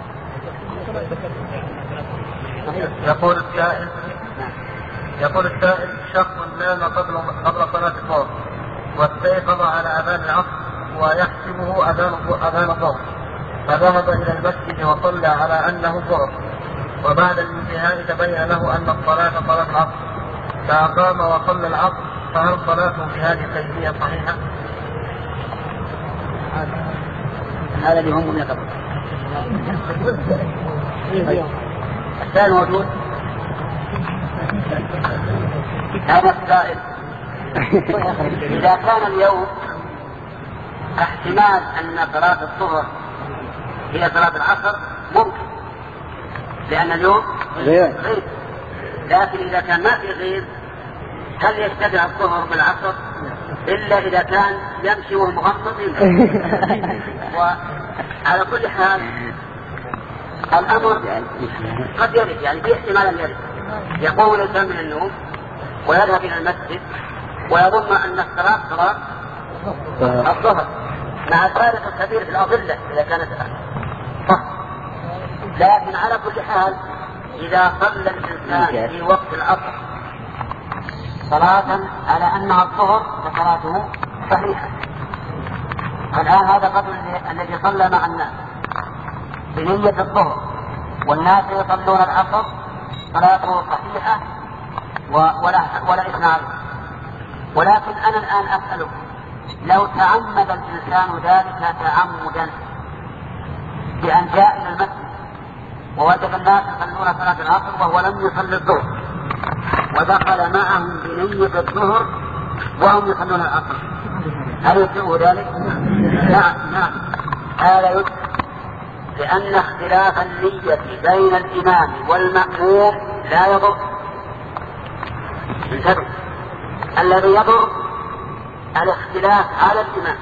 يقول السائل يقول السائل شخص نام قبل قبل صلاة الظهر واستيقظ على أذان العصر ويحسبه أذان أذان الظهر فذهب إلى المسجد وصلى على أنه الظهر وبعد الانتهاء تبين له أن الصلاة صلاة العصر فأقام وصلى العصر فهل صلاته بهذه الكيفية صحيحة؟ هذا اللي هم يقبل. السائل موجود. هذا السائل إذا كان اليوم احتمال أن صلاة الظهر هي صلاة العصر ممكن لأن اليوم غير، لكن إذا كان ما في غير هل يجتمع الظهر بالعصر إلا إذا كان يمشي وهو مغمض وعلى كل حال الأمر قد يرد يعني في احتمال أن يرد. يقوم الإنسان من النوم ويذهب إلى المسجد ويظن أن الصلاة صلاة الظهر مع الفارق الكبير في الأضلة إذا كانت صح. لكن على كل حال إذا صلى الإنسان في وقت العصر صلاة على أنها الظهر فصلاته صحيحة. الآن هذا قبل الذي صلى مع الناس بنية الظهر والناس يصلون العصر صلاته صحيحة ولا ولا إثم عليه. ولكن أنا الآن أسألك لو تعمد الإنسان ذلك تعمدا بأن جاء إلى المسجد ووجد الناس يصلون صلاة العصر وهو لم يصلي الظهر ودخل معهم بنية الظهر وهم يصلون العصر هل يسوء ذلك؟ نعم نعم هذا يدرك لأن اختلاف النية بين الإمام والمأموم لا يضر. انتبه، الذي يضر الاختلاف على الإمام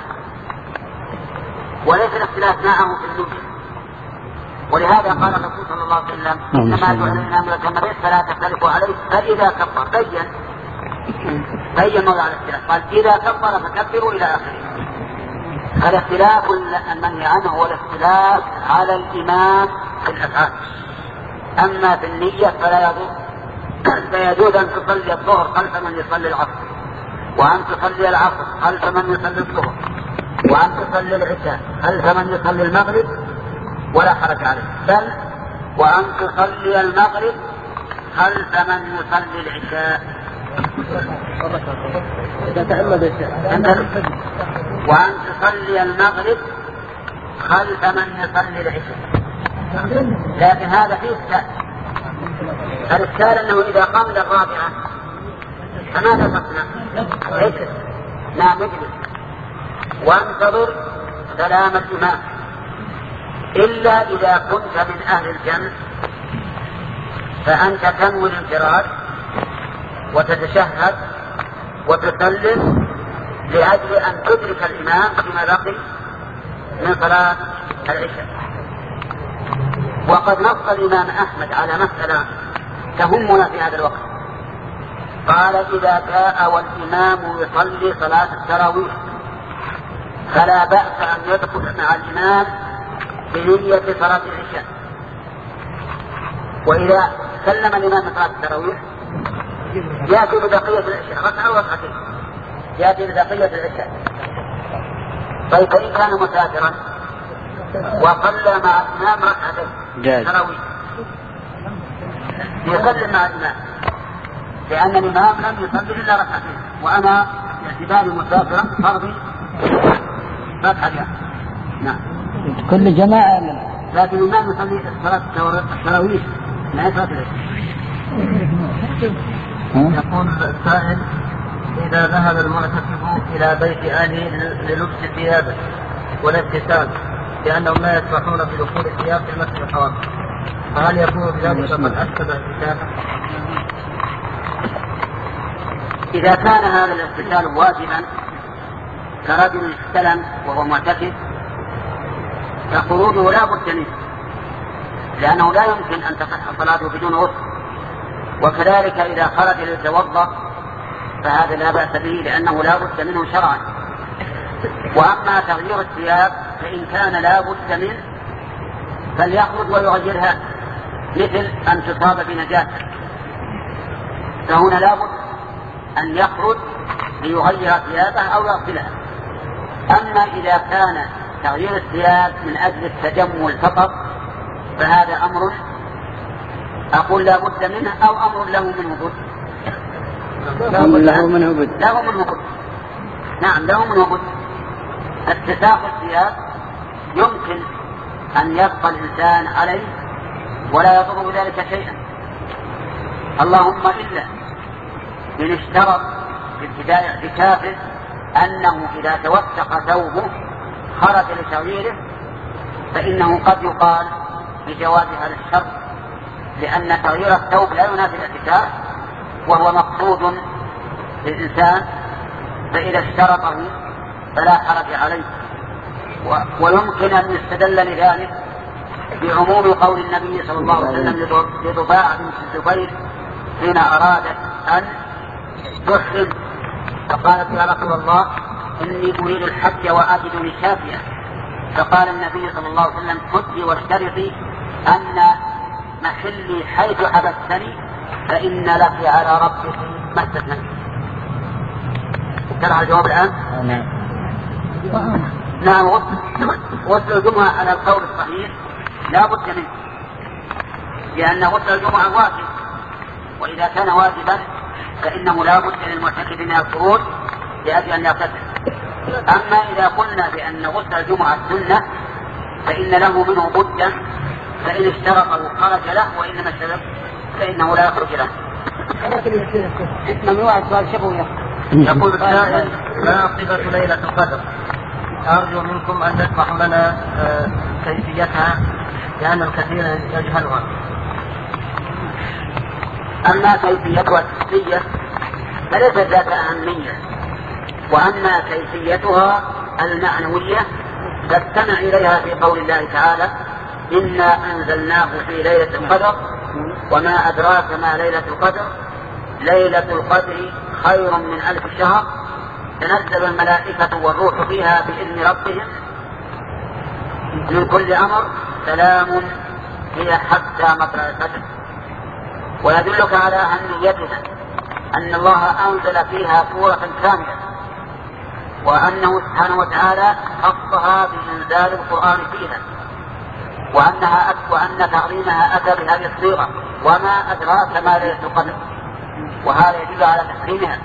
وليس الاختلاف معه في النية. ولهذا قال الرسول صلى الله عليه وسلم إنما جعل الإمام لكم فلا تختلفوا عليه فإذا كبر بين بين موضع الاختلاف قال إذا كبر فكبروا إلى آخره. الاختلاف المنهي عنه هو الاختلاف على الإمام في الأفعال. أما في النية فلا يضر، فيجوز أن تصلي الظهر خلف من يصلي العصر، وأن تصلي العصر خلف من يصلي الظهر، وأن تصلي العشاء خلف من يصلي المغرب ولا حرج عليه، بل وأن تصلي المغرب خلف من يصلي العشاء وأن تصلي المغرب خلف من يصلي العشاء. لكن هذا فيه إشكال. الإشكال أنه إذا قام للرابعة فماذا تصنع؟ اجلس، نعم اجلس وانتظر سلام الإمام، إلا إذا كنت من أهل الجنة فأنت تنوي الانفراد وتتشهد وتسلم لأجل أن تدرك الإمام فيما بقي من صلاة العشاء. وقد نص الإمام أحمد على مسألة تهمنا في هذا الوقت، قال إذا جاء والإمام يصلي صلاة التراويح فلا بأس أن يدخل مع الإمام بنية صلاة العشاء، وإذا سلم الإمام صلاة التراويح يأتي ببقية العشاء ركعة وركعتين، يأتي ببقية العشاء. طيب فإن كان مسافرا وصلى مع الإمام ركعتين تراويح يسلم مع الإمام، لأن الإمام لم يصلي إلا ركعتين، وأنا باعتباري مسافرا فرضي ركعتين. نعم كل جماعة، لكن الإمام يصلي صلاة التراويح لا صلاة العشاء. يقول السائل إذا ذهب المعتكف إلى بيت أهله للبس ثيابه والابتسام لأنهم لا يسمحون بدخول الثياب في المسجد الحرام، فهل يكون بذلك قد أفسد اغتساله؟ إذا كان هذا الاغتسال واجبا كرجل استلم وهو معتكف فخروجه لا بد منه، لأنه لا يمكن أن تصح صلاته بدون غسل. وكذلك إذا خرج ليتوضأ فهذا لا بأس به لأنه لا بد منه شرعا. وأما تغيير الثياب فإن كان لا بد منه فليخرج ويغيرها، مثل أن تصاب بنجاسة فهنا لا بد أن يخرج ليغير ثيابه أو يغسلها. أما إذا كان تغيير الثياب من أجل التجمل فقط فهذا أمر أقول لا بد منه أو أمر له منه بد. له منه بد له منه بد نعم له منه بد. اتساق الثياب يمكن أن يبقى الإنسان عليه ولا يضر بذلك شيئا، اللهم إلا إن اشترط في ابتداء اعتكافه أنه إذا توثق ثوبه خرج لتغييره فإنه قد يقال بجواز هذا الشرط، لأن تغيير الثوب لا ينافي الاعتكاف وهو مقصود للإنسان، فإذا اشترطه فلا حرج عليه. ويمكن أن يستدل لذلك بعموم قول النبي صلى الله عليه وسلم لضباعة بنت الزبير حين أرادت أن تحرم فقالت يا رسول الله إني أريد الحج وأجدني شافية، فقال النبي صلى الله عليه وسلم خذي واشترطي أن محلي حيث حبستني فإن لك على ربك ما استثنيت. ترى الجواب الآن؟ نعم. غسل الجمعة على القول الصحيح لا بد منه، لأن غسل الجمعة واجب، وإذا كان واجبا فإنه لا بد للمعتكف من الخروج لأجل أن يغتسل. أما إذا قلنا بأن غسل الجمعة سنة فإن له منه بدا، فإن اشترطه خرج له، وإنما اشترط فإنه لا يخرج له. ممنوع السؤال شبوية. يقول السائل ما صفة ليلة القدر؟ أرجو منكم أن تشرحوا لنا كيفيتها لأن الكثير يجهلها. أما كيفيتها التسلية فليست ذات أهمية، وأما كيفيتها المعنوية تستمع إليها في قول الله تعالى: إنا أنزلناه في ليلة القدر وما أدراك ما ليلة القدر ليلة القدر خير من ألف شهر تنزل الملائكة والروح فيها بإذن ربهم من كل أمر سلام هي حتى مطلع الفجر. ويدلك على أهميتها أن الله أنزل فيها سورة كاملة، وأنه سبحانه وتعالى خصها بإنزال القرآن فيها، وأنها أت... وأن تعليمها أتى بهذه الصيغة: وما أدراك ما ليلة القدر، وهذا يدل على تحريمها.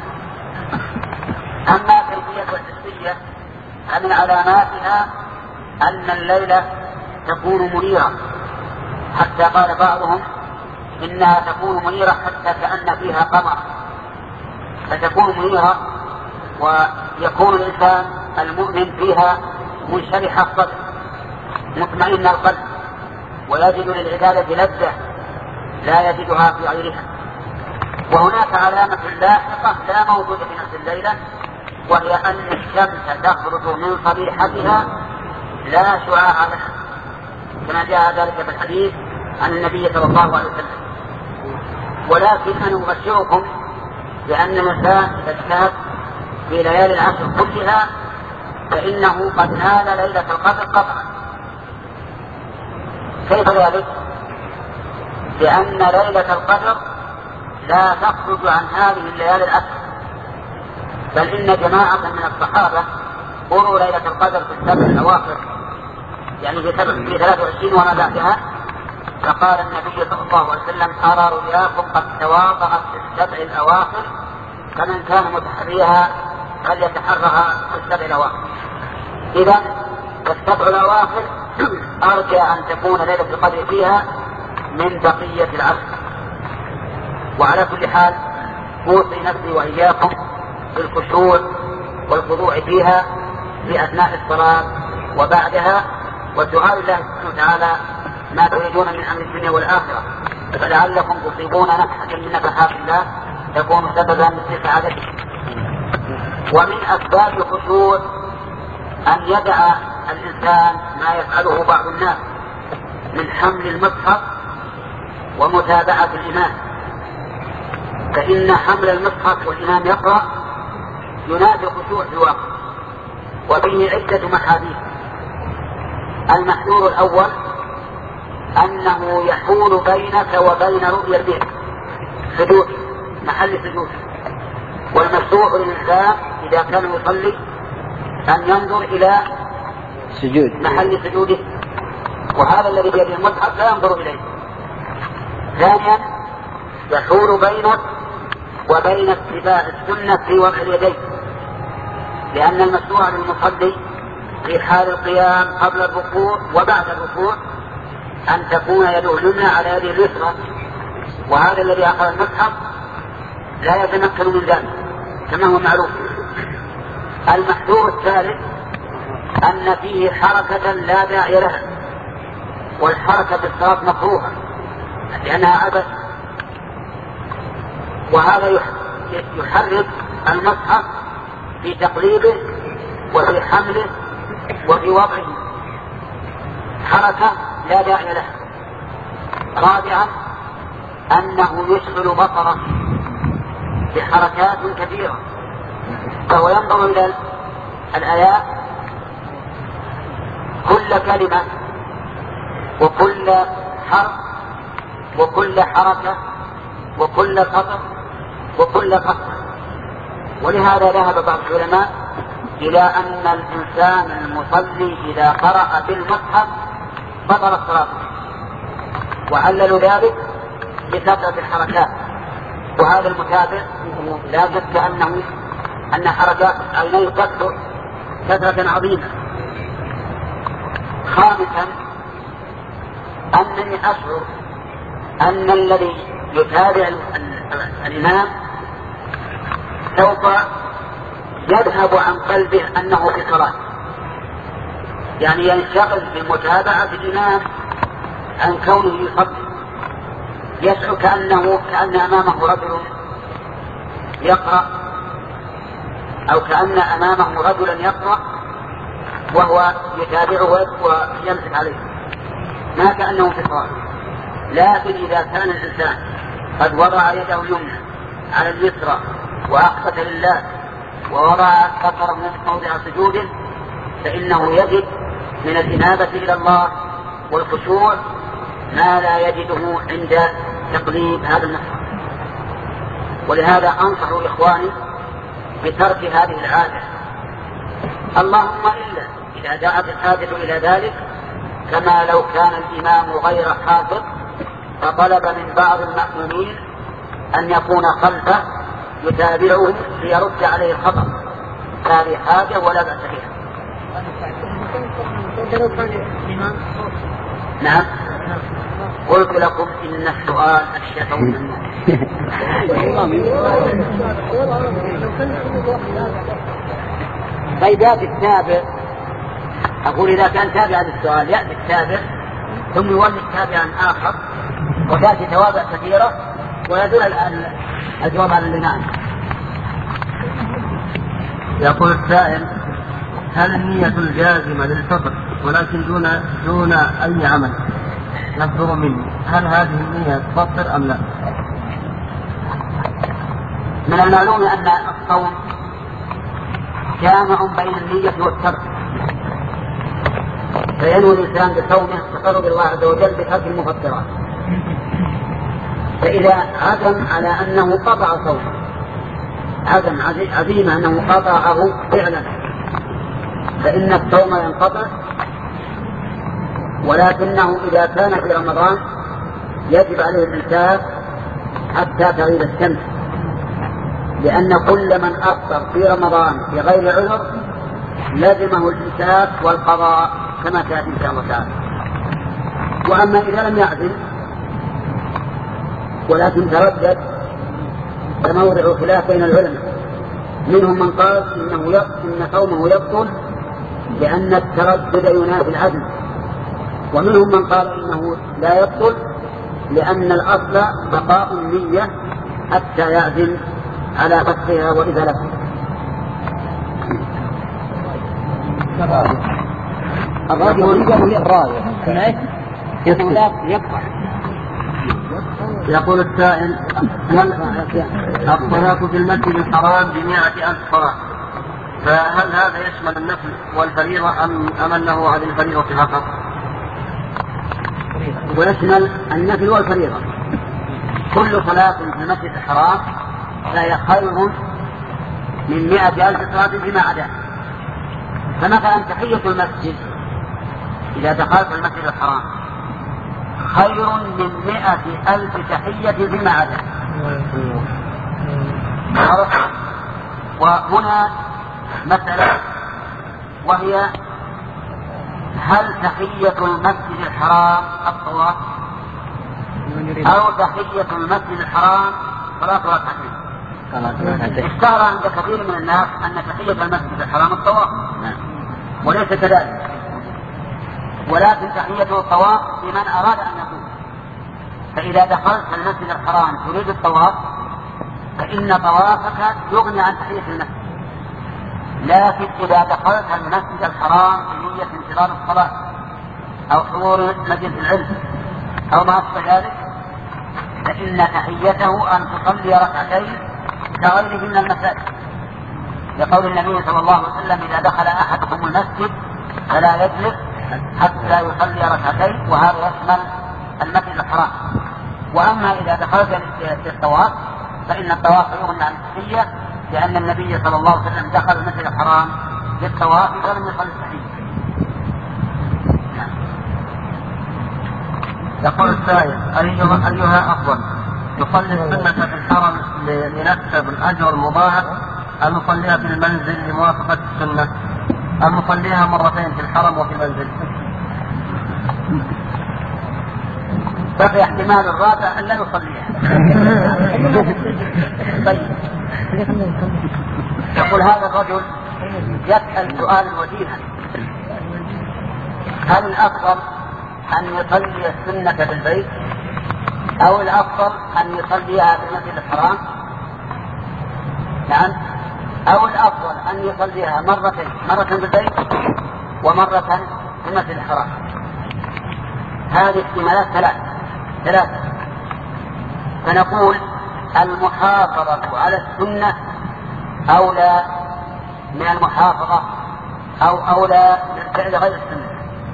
أما كيفية التسلية فمن علاماتها أن الليلة تكون منيرة، حتى قال بعضهم إنها تكون منيرة حتى كأن فيها قمر، فتكون منيرة ويكون الإنسان المؤمن فيها منشرح الصدر مطمئن القلب، ويجد للعبادة لذة لا يجدها في غيرها. وهناك علامة لاحقة لا موجودة في نفس الليلة، وهي أن الشمس تخرج من صبيحتها لا شعاع لها، كما جاء ذلك في الحديث عن النبي صلى الله عليه وسلم. ولكن أنا أبشركم بأن الإنسان إذا اجتهد في ليالي العشر كلها فإنه قد نال ليلة القدر قطعا. كيف ذلك؟ لأن ليلة القدر لا تخرج عن هذه الليالي العشر، بل إن جماعة من الصحابة قروا ليلة القدر في السبع الأواخر، يعني في, في ثلاثة وعشرين وما بعدها، فقال النبي صلى الله عليه وسلم: أرى رؤياكم قد تواطأت في السبع الأواخر، فمن كان متحريها فليتحرها في السبع الأواخر. إذا السبع الأواخر أرجى أن تكون ليلة القدر فيها من بقية العشر. وعلى كل حال أوصي نفسي وإياكم بالخشوع والخضوع فيها في أثناء الصلاة وبعدها، وسؤال الله سبحانه وتعالى ما تريدون من أمر الدنيا والآخرة، فلعلكم تصيبون نفحة من نفحات الله تكون سببا في سعادتكم. ومن أسباب الخشوع أن يدع الإنسان ما يفعله بعض الناس من حمل المصحف ومتابعة الإمام، فإن حمل المصحف والإمام يقرأ ينادي الخشوع في الوقت، وفيه عدة محاذير. المحذور الأول أنه يحول بينك وبين رؤية البيت سجود محل سجود، والمشروع للإنسان إذا كان يصلي أن ينظر إلى سجود محل سجوده، وهذا الذي بيده المصحف لا ينظر إليه. ثانيا يحول بينك وبين اتباع السنة في وضع اليدين، لأن المشروع للمصلي في حال القيام قبل الركوع وبعد الركوع أن تكون يده اليمنى على يده اليسرى، وهذا الذي أخذ المصحف لا يتمكن من ذلك كما هو معروف. المحذور الثالث أن فيه حركة لا داعي لها، والحركة بالصلاة مكروهة لأنها عبث، وهذا يحرك المصحف في تقليبه وفي حمله وفي وضعه حركة لا داعي لها. رابعا أنه يشغل بصره بحركات كثيرة، فهو ينظر إلى الآيات كل كلمة وكل حرف وكل حركة وكل سطر وكل قطع. ولهذا ذهب بعض العلماء إلى أن الإنسان المصلي إذا قرأ بالمصحف بطل الصلاة، وعللوا ذلك بكثرة الحركات، وهذا المتابع لا شك أنه أن حركات عينيه تكثر كثرة عظيمة. خامسا أنني أشعر أن الذي يتابع الإمام سوف يذهب عن قلبه أنه في صلاة، يعني ينشغل بمتابعة الإمام عن كونه يصلي، يشعر كأنه كأن أمامه رجل يقرأ، أو كأن أمامه رجلا يقرأ وهو يتابعه ويمسك عليه، ما كأنه في صلاة. لكن إذا كان الإنسان قد وضع يده اليمنى على اليسرى وأقبت لله ووضع بصره موضع سجوده، فإنه يجد من الإنابة إلى الله والخشوع ما لا يجده عند تقليد هذا المصحف. ولهذا أنصح إخواني بترك هذه العادة، اللهم إلا إذا دعت الحاجة إلى ذلك، كما لو كان الإمام غير حافظ فطلب من بعض المأمومين أن يكون خلفه يتابعه ليرد عليه الخطأ، هذه حاجة ولا بأس بها. نعم، قلت لكم إن السؤال الشفوي من الناس. طيب يأتي التابع، أقول إذا كان تابعا للسؤال يأتي التابع ثم يولد تابعا آخر وتأتي توابع كثيرة ويدل الجواب على الإمام. يقول السائل: هل النية الجازمة للفطر ولكن دون دون أي عمل يصدر منه، هل هذه النية تفطر أم لا؟ من المعلوم أن الصوم جامع بين النية والترك، فينوي الإنسان بصومه تقرب الله عز وجل بترك المفطرات. فإذا عزم على أنه قطع صومه، عزم عزيمة أنه قطعه فعلا، فإن الصوم ينقطع. ولكنه إذا كان في رمضان يجب عليه الإمساك حتى تغيب الشمس، لأن كل من أفطر في رمضان بغير عذر لزمه الإمساك والقضاء كما تأتي إن شاء الله تعالى. وأما إذا لم يعزم ولكن تردد فموضع خلاف بين العلماء، منهم من قال إنه إن صومه يبطل لأن التردد ينافي العزم، ومنهم من قال إنه لا يبطل لأن الأصل بقاء النية حتى يعزم على فتحها وإزالتها. الرجل يبقى. يقول السائل: الصلاة في المسجد الحرام بمائة ألف صلاة، فهل هذا يشمل النفل والفريضة أم أم أنه عن الفريضة فقط؟ ويشمل النفل والفريضة. كل صلاة في المسجد الحرام فهي خير من مائة ألف صلاة فيما عداه. فمثلا تحية المسجد إذا دخلت المسجد الحرام خير من مائة ألف تحية فيما عداه. وهنا مسألة، وهي هل تحية المسجد الحرام الطواف أو تحية المسجد الحرام صلاة ركعتين؟ اشتهر عند كثير من الناس أن تحية المسجد الحرام الطواف، وليس كذلك، ولكن تحية الطواف لمن أراد أن يطوف. فإذا دخلت المسجد الحرام تريد الطواف فإن طوافك يغني عن تحية المسجد. لكن إذا دخلت المسجد الحرام بنية انتظار الصلاة أو حضور مجلس العلم أو ما أشبه ذلك فإن تحيته أن تصلي ركعتين كغيره من المساجد، لقول النبي صلى الله عليه وسلم: إذا دخل أحدكم المسجد فلا يجلس حتى يصلي ركعتين، وهذا يشمل المسجد الحرام. وأما إذا دخلت في الطواف فإن الطواف يغني عن التحية، لأن النبي صلى الله عليه وسلم دخل المسجد الحرام بالطواف ولم يصلي التحية. يقول السائل: أيها, أيها أفضل، يصلي السنة في الحرم لنكسب الأجر المضاعف أم يصليها في المنزل لموافقة السنة أم يصليها مرتين في الحرم وفي المنزل؟ بقي احتمال الرابع أن لا يصليها. طيب، يقول هذا الرجل يسأل سؤال وجيها، هل الأفضل أن يصلي السنة بالبيت أو الأفضل أن يصليها في المسجد الحرام؟ نعم. أو الأفضل أن يصليها مرة مرة بالبيت ومرة في المسجد الحرام. هذه احتمالات ثلاث ثلاثة فنقول المحافظة على السنة أولى من المحافظة أو أولى من فعل غير السنة.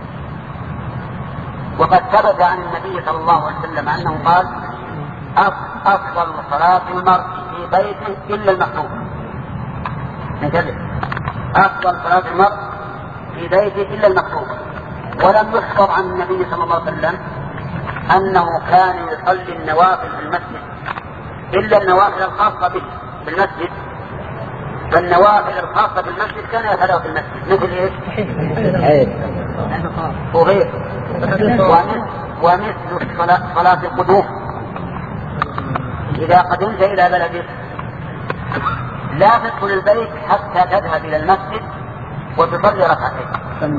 وقد ثبت عن النبي صلى الله عليه وسلم أنه قال أفضل صلاة المرء في بيته إلا المكتوب. انتبه، أفضل صلاة المرء في بيته إلا المكتوب. ولم يحفظ عن النبي صلى الله عليه وسلم أنه كان يصلي النوافل في المسجد إلا النوافل الخاصة به بالمسجد. فالنوافل الخاصة بالمسجد كان يفعلها في المسجد مثل إيش؟ وغير ومثل صلاة القدوم. إذا قدمت إلى بلدك لا تدخل البيت حتى تذهب إلى المسجد وتصلي ركعتين،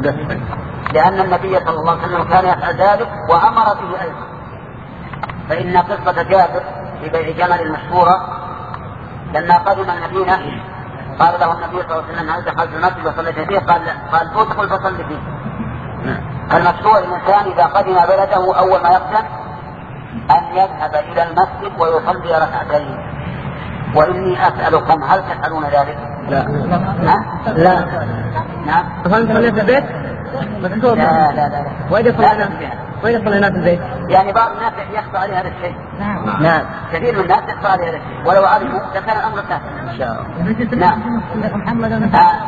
لأن النبي صلى الله عليه وسلم كان يفعل ذلك وأمر به أيضا. فإن قصة جابر في بيع جمل المشهورة لما قدم المدينة قال له النبي صلى الله عليه وسلم هل دخلت المسجد وصليت فيه؟ قال لا. قال ادخل فصلي فيه. المشروع الإنسان إذا قدم بلده أول ما يقدم أن يذهب إلى المسجد ويصلي ركعتين. وإني أسألكم هل تفعلون ذلك؟ لا. نعم؟ لا. نعم. فهمت صلينا في البيت؟ لا لا لا. وإذا صلينا وإذا صلينا في البيت؟ يعني بعض الناس يخفى عليه هذا الشيء. نعم. نعم. كثير من الناس يخفى عليه هذا الشيء ولو علموا لكان الأمر سهلا. إن شاء الله. نعم. آه.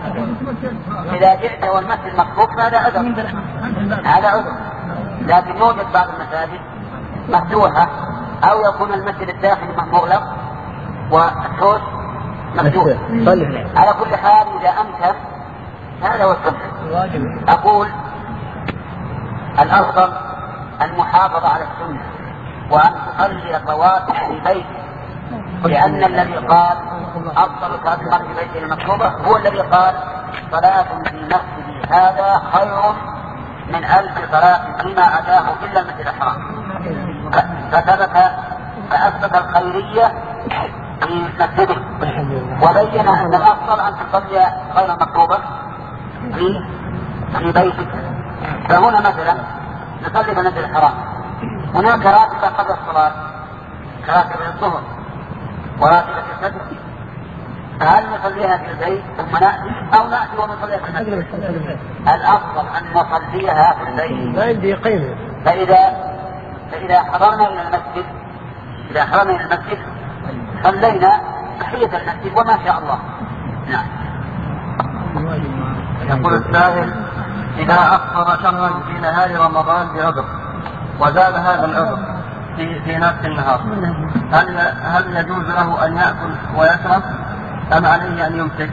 إذا جئت والمسجد مخفوق فهذا عذر. هذا عذر. لكن يوجد بعض المساجد مفتوحة أو يكون المسجد الداخلي مغلق والحوش مفتوح. على كل حال إذا أمكن هذا هو السنة. أقول الأفضل المحافظة على السنة وأن تصلي الرواتب في بيته، لأن الذي قال أفضل صلاة المرء في بيته المكتوبة هو الذي قال صلاة في مسجدي هذا خير من ألف صلاة فيما عداه إلا المسجد الحرام. فثبت فأثبت الخيرية في مسجده وبين أن الأفضل أن تصلي غير مكتوبة في في بيتك. فهنا مثلا نصلي في المسجد الحرام، هناك راتبة قبل الصلاة كراتبة الظهر وراتبة الفجر، فهل نصليها في البيت ثم نأتي أو نأتي ونصليها في المسجد؟ الأفضل أن نصليها في البيت. لا عندي قيمة. فإذا فإذا حضرنا إلى المسجد إذا حضرنا إلى المسجد صلينا تحية المسجد وما شاء الله. نعم. يقول السائل إذا أفطر شهرا في نهار رمضان بعذر وزال هذا العذر في, في نفس النهار، هل هل يجوز له أن يأكل ويشرب أم عليه أن يمسك؟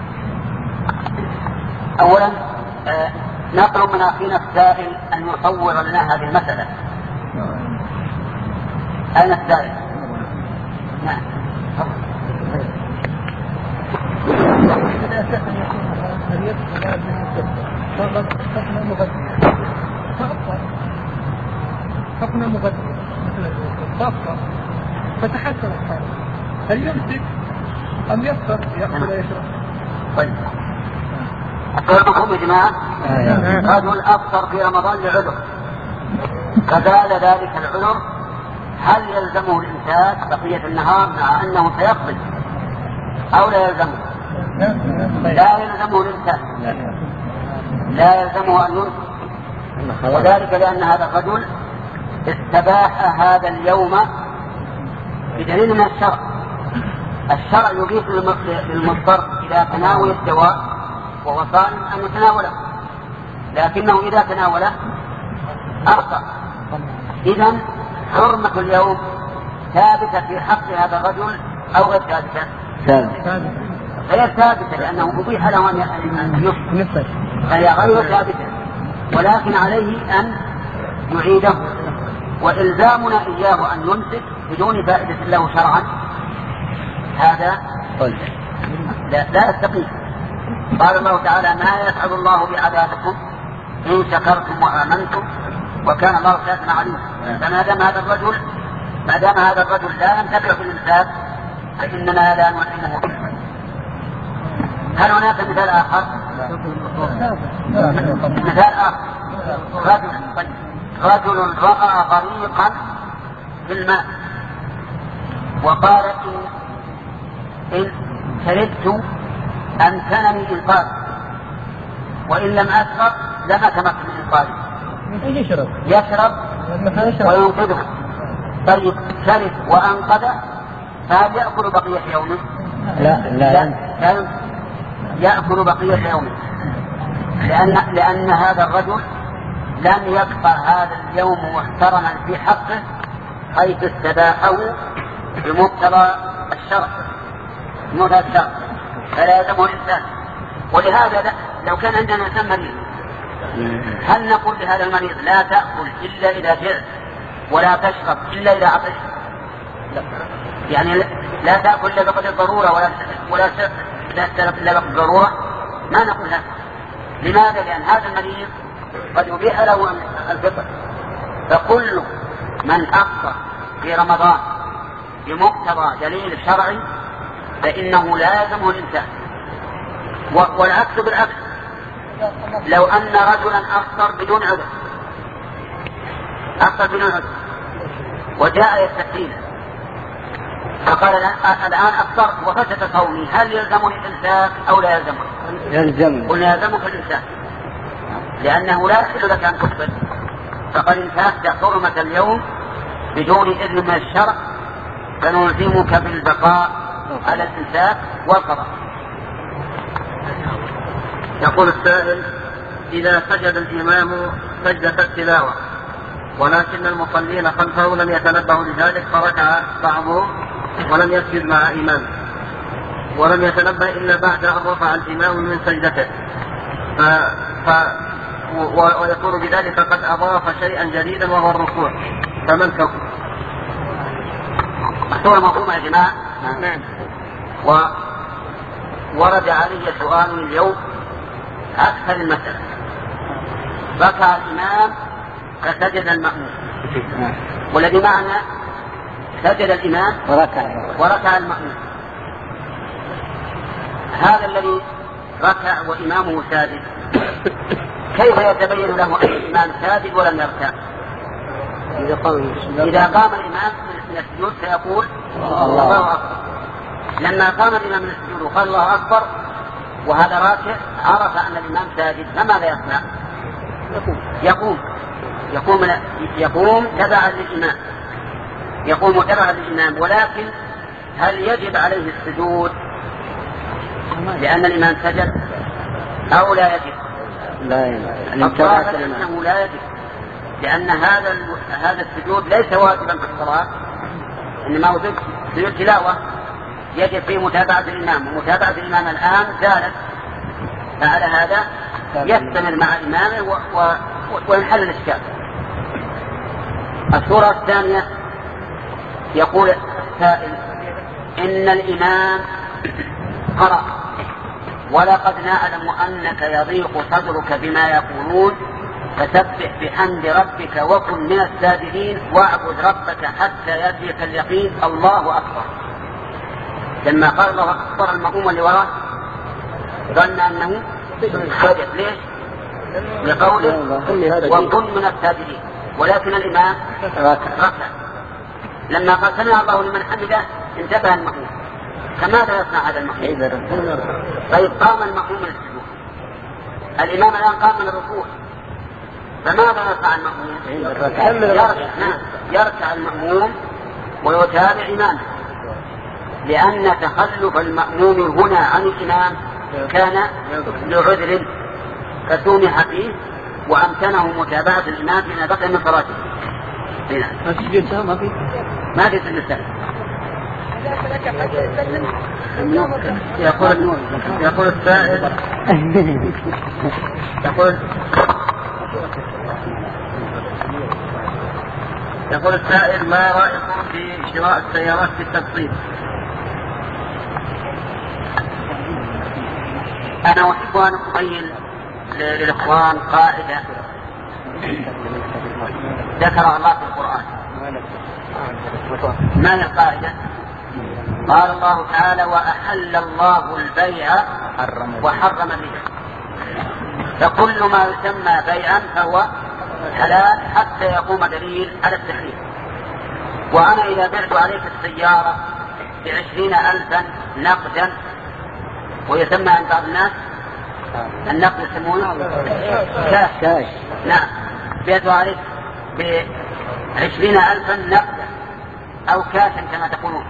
أولا آه نطلب من أخينا السائل أن يصور لنا هذه المسألة. أين السائل؟ نعم. حكم مغذي مثل الطاقة فتحسن الحال، هل يمسك أم يفطر يأكل ويشرب؟ طيب أقول يا جماعة رجل أفطر في رمضان لعذر فزال ذلك العذر، هل يلزمه الإمساك بقية النهار مع أنه سيقبل أو لا يلزمه؟ لا يلزمه الإمساك، لا يلزمه أن يمسك، وذلك لأن هذا الرجل استباح هذا اليوم بدليل من الشرع. الشرع يبيح للمضطر إذا تناول الدواء وهو صائم أن يتناوله، لكنه إذا تناوله أرقى. إذن حرمة اليوم ثابتة في حق هذا الرجل أو غير ثابتة؟ ثابتة. غير ثابتة لأنه أبيح له أن يفطر، فهي غير ثابتة، ولكن عليه أن يعيده. وإلزامنا إياه أن يمسك بدون فائدة له شرعا هذا لا, لا يستقيم. قال الله تعالى ما يفعل الله بعذابكم إن شكرتم وآمنتم وكان الله شاكرا عليما. فما دام هذا الرجل ما دام هذا الرجل لا ينتفع بالإنسان فإننا لا نعلمه. هل هناك مثال آخر؟ مثال آخر رجل رجل رأى غريقا في الماء وقال إن إن شربت أمكنني إنقاذ وإن لم أشرب لم أتمكن من إنقاذه. يشرب يشرب وينقذه. طيب شرب وأنقذه فهل يأكل بقية يومه؟ لا لا, لا. لا. يأكل بقية يومه لأن لأن هذا الرجل لم يبقى هذا اليوم محترما في حقه حيث استباحه بمقتضى الشرع مقتضى الشرع فلا يلزمه الإنسان. ولهذا لا لو كان عندنا إنسان مريض هل نقول لهذا المريض لا تأكل إلا إذا جعت ولا تشرب إلا إذا عطشت؟ يعني لا تأكل إلا بقدر الضرورة ولا ولا تشرب إلا بقدر الضرورة؟ ما نقول هذا. لماذا؟ لأن هذا المريض قد يبيح له الفطر. فكل من أفطر في رمضان بمقتضى دليل شرعي فإنه لا يلزمه الإنسان. والعكس بالعكس لو أن رجلا أفطر بدون عذر أفطر بدون عذر وجاء يستقيل فقال الآن أفطرت وفسد صومي هل يلزمني الإنسان أو لا يلزمني؟ يلزم. قلنا يلزمك الإنسان لأنه لا يحل لك أن تفطر فقد انتهكت حرمة اليوم بدون إذن من الشرع فنلزمك بالبقاء على الإمساك والقضاء. يقول السائل إذا سجد الإمام سجدة التلاوة ولكن المصلين خلفه لم يتنبهوا لذلك فركع بعضهم ولم يسجد مع إمامه ولم يتنبه إلا بعد أن رفع الإمام من سجدته ف... ف... و... ويكون بذلك قد أضاف شيئا جديدا وهو الركوع فما الحكم؟ محصورة مفهومة يا جماعة. نعم. وورد علي سؤال اليوم أكثر المسألة ركع الإمام فسجد المأموم والذي معنا سجد الإمام وركع, وركع المأموم. هذا الذي ركع وإمامه ساجد كيف يتبين له أن الإمام ساجد ولم يركع؟ إذا قام الإمام من السجود سيقول الله أكبر. لما قام الإمام من السجود وقال الله أكبر وهذا راكع عرف أن الإمام ساجد فماذا يصنع؟ يقوم يقوم يقوم تبعا للإمام يقوم تبعا للإمام. ولكن هل يجب عليه السجود لأن الإمام سجد أو لا يجب؟ لا يجب. الصراحة أنه لا يجب لأن هذا هذا السجود ليس واجبا في الصلاة إنما هو سجود تلاوة يجب فيه متابعة الإمام ومتابعة الإمام الآن زالت فعلى هذا يستمر مع إمامه و... و... وينحل الإشكال. السورة الثانية يقول السائل إن الإمام قرأ ولقد نعلم أنك يضيق صدرك بما يقولون فسبح بحمد ربك وكن من الساجدين واعبد ربك حتى يأتيك اليقين الله أكبر. لما قال الله أكبر المأموم اللي وراه ظن أنه سجد. ليش؟ لقوله وكن من الساجدين ولكن الإمام ركع. لما قال سمع الله لمن حمده انتبه المأموم فماذا يصنع هذا المأموم؟ طيب قام المأموم من السجود الإمام الآن قام من الركوع فماذا يصنع المأموم؟ يركع. يركع المأموم ويتابع إمامه لأن تخلف المأموم هنا عن الإمام كان لعذر فسمح فيه وأمكنه متابعة الإمام فيما بقي من صلاته. ما في سجود ما في ما في سجود يقول يقول السائل يقول يقول السائل ما رأيكم في شراء السيارات في التقسيط؟ أنا أحب أن أبين للإخوان قاعدة ذكرها الله في القرآن. ما هي القاعدة؟ قال الله تعالى: وأحل الله البيع وحرم الربا. فكل ما يسمى بيعا فهو حلال حتى يقوم دليل على التحريم. وأنا إذا بعت عليك السيارة بعشرين ألفا نقدا، ويسمى عند بعض الناس النقد يسمونه كاش، نعم، بعت عليك بعشرين ألفا نقدا أو كاشا كما تقولون،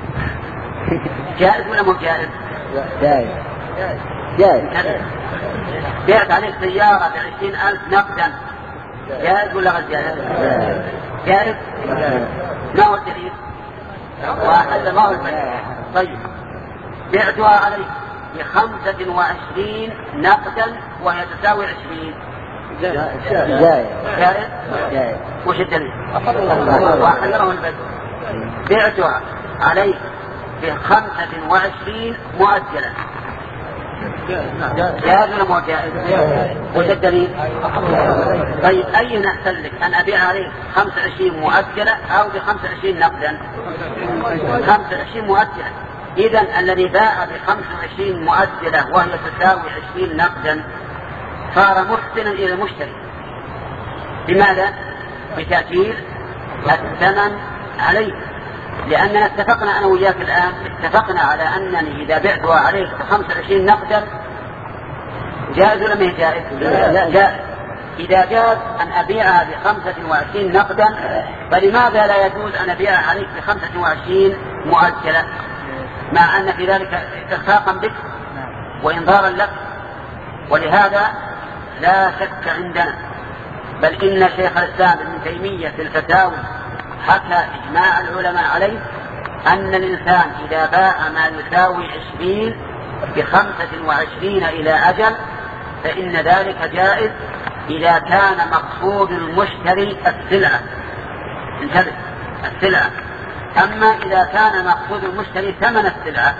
جائز ولا مو جائز؟ جائز. جائز. بعت عليك سيارة بعشرين ألف نقدا، جائز ولا غير جائز؟ جائز. ما هو الدليل؟ وأحل ما هو البيع. طيب، بعتها عليك بخمسة وعشرين نقدا وهي تساوي عشرين، جائز. جائز. وش الدليل؟ وأحله البيع. بعتها عليك بخمسة وعشرين مؤجلا، جائز ولا مو جائز؟ وش الدليل؟ طيب، أي أحسن لك أن أبيع عليك خمسة وعشرين مؤجلة أو بخمسة وعشرين نقدا؟ خمسة وعشرين مؤجلة. إذن الذي باع بخمسة وعشرين مؤجلة وهي تساوي عشرين نقدا صار محسنا إلى المشتري. لماذا؟ بتأثير الثمن عليه. لأننا اتفقنا أنا وياك الآن، اتفقنا على أنني إذا بعتها عليك بخمسة وعشرين نقدا جائز ولا ما جائز؟ جائز. إذا جاز أن أبيعها بخمسة وعشرين نقدا، فلماذا لا يجوز أن أبيعها عليك بخمسة وعشرين مؤجلة، مع أن في ذلك إرفاقا بك وإنظارا لك؟ ولهذا لا شك عندنا، بل إن شيخ الإسلام ابن تيمية في الفتاوى حكى إجماع العلماء عليه أن الإنسان إذا باع ما يساوي عشرين بخمسة وعشرين إلى أجل فإن ذلك جائز إذا كان مقصود المشتري السلعة. انتبه، السلعة. أما إذا كان مقصود المشتري ثمن السلعة،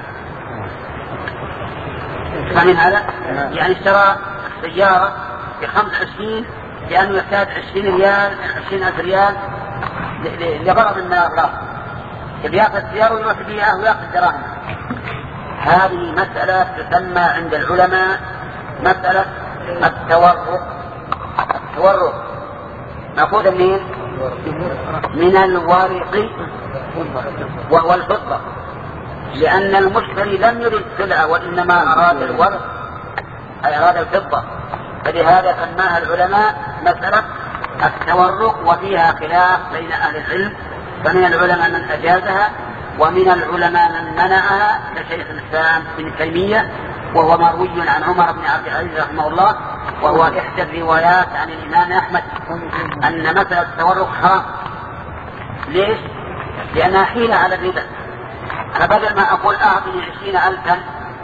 فمن هذا يعني اشترى السيارة بخمسة وعشرين لأنه يحتاج عشرين ريال عشرين ألف ريال لغرض من الأغراض، يبي يأخذ السيارة ويروح بيها ويأخذ دراهم. هذه مسألة تسمى عند العلماء مسألة التورق. التورق مأخوذ منين؟ من الورق وهو الفضة، لأن المشتري لم يريد السلعة وإنما أراد الورق أي أراد الفضة، فلهذا سماها العلماء مسألة التورق، وفيها خلاف بين أهل العلم، فمن العلماء من أجازها ومن العلماء من منعها كشيخ الإسلام ابن تيمية، وهو مروي عن عمر بن عبد العزيز رحمه الله، وهو إحدى الروايات عن الإمام أحمد أن مسألة التورق حرام. ليش؟ لأنها حيلة على الربا. فبدل ما أقول أعطني عشرين ألفا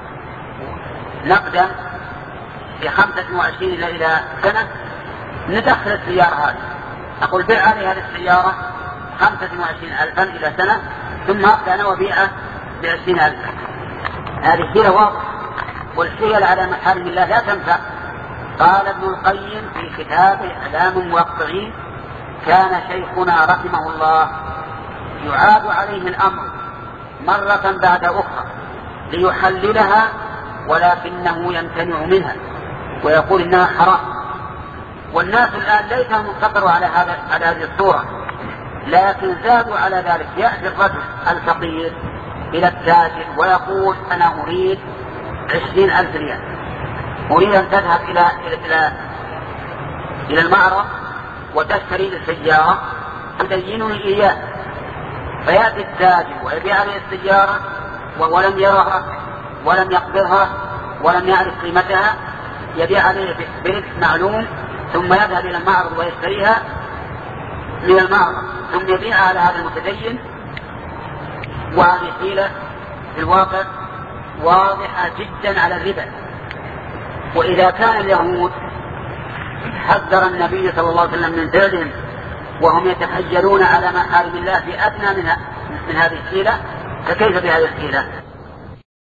نقدا بخمسة وعشرين إلى سنة ندخل السيارة هذه، أقول بيع علي هذه السيارة خمسة وعشرين ألفا إلى سنة ثم أبدأ أنا وبيعه بعشرين ألفا. هذه حيلة واضحة، والحيل على محارم الله لا تنفع. قال ابن القيم في كتابه إعلام الموقعين: كان شيخنا رحمه الله يعاد عليه الأمر مرة بعد أخرى ليحللها، ولكنه يمتنع منها ويقول إنها حرام. والناس الآن ليس منقطروا على هذا على هذه الصورة، لكن زادوا على ذلك. يأتي الرجل الفقير إلى التاجر ويقول: أنا أريد عشرين ألف ريال، أريد أن تذهب إلى إلى إلى المعرض وتشتري السيارة تدينني إياه. فيأتي التاجر ويبيع عليه السيارة ولم يرها ولم يقبضها ولم يعرف قيمتها، يبيع عليه بربح معلوم، ثم يذهب إلى المعرض ويشتريها من المعرض ثم يبيعها على هذا المتدين. وهذه حيلة في الواقع واضحة جدا على الربا. وإذا كان اليهود حذر النبي صلى الله عليه وسلم من فعلهم وهم يتحجرون على محارم الله في أدنى من, من هذه الحيلة، فكيف بهذه الحيلة؟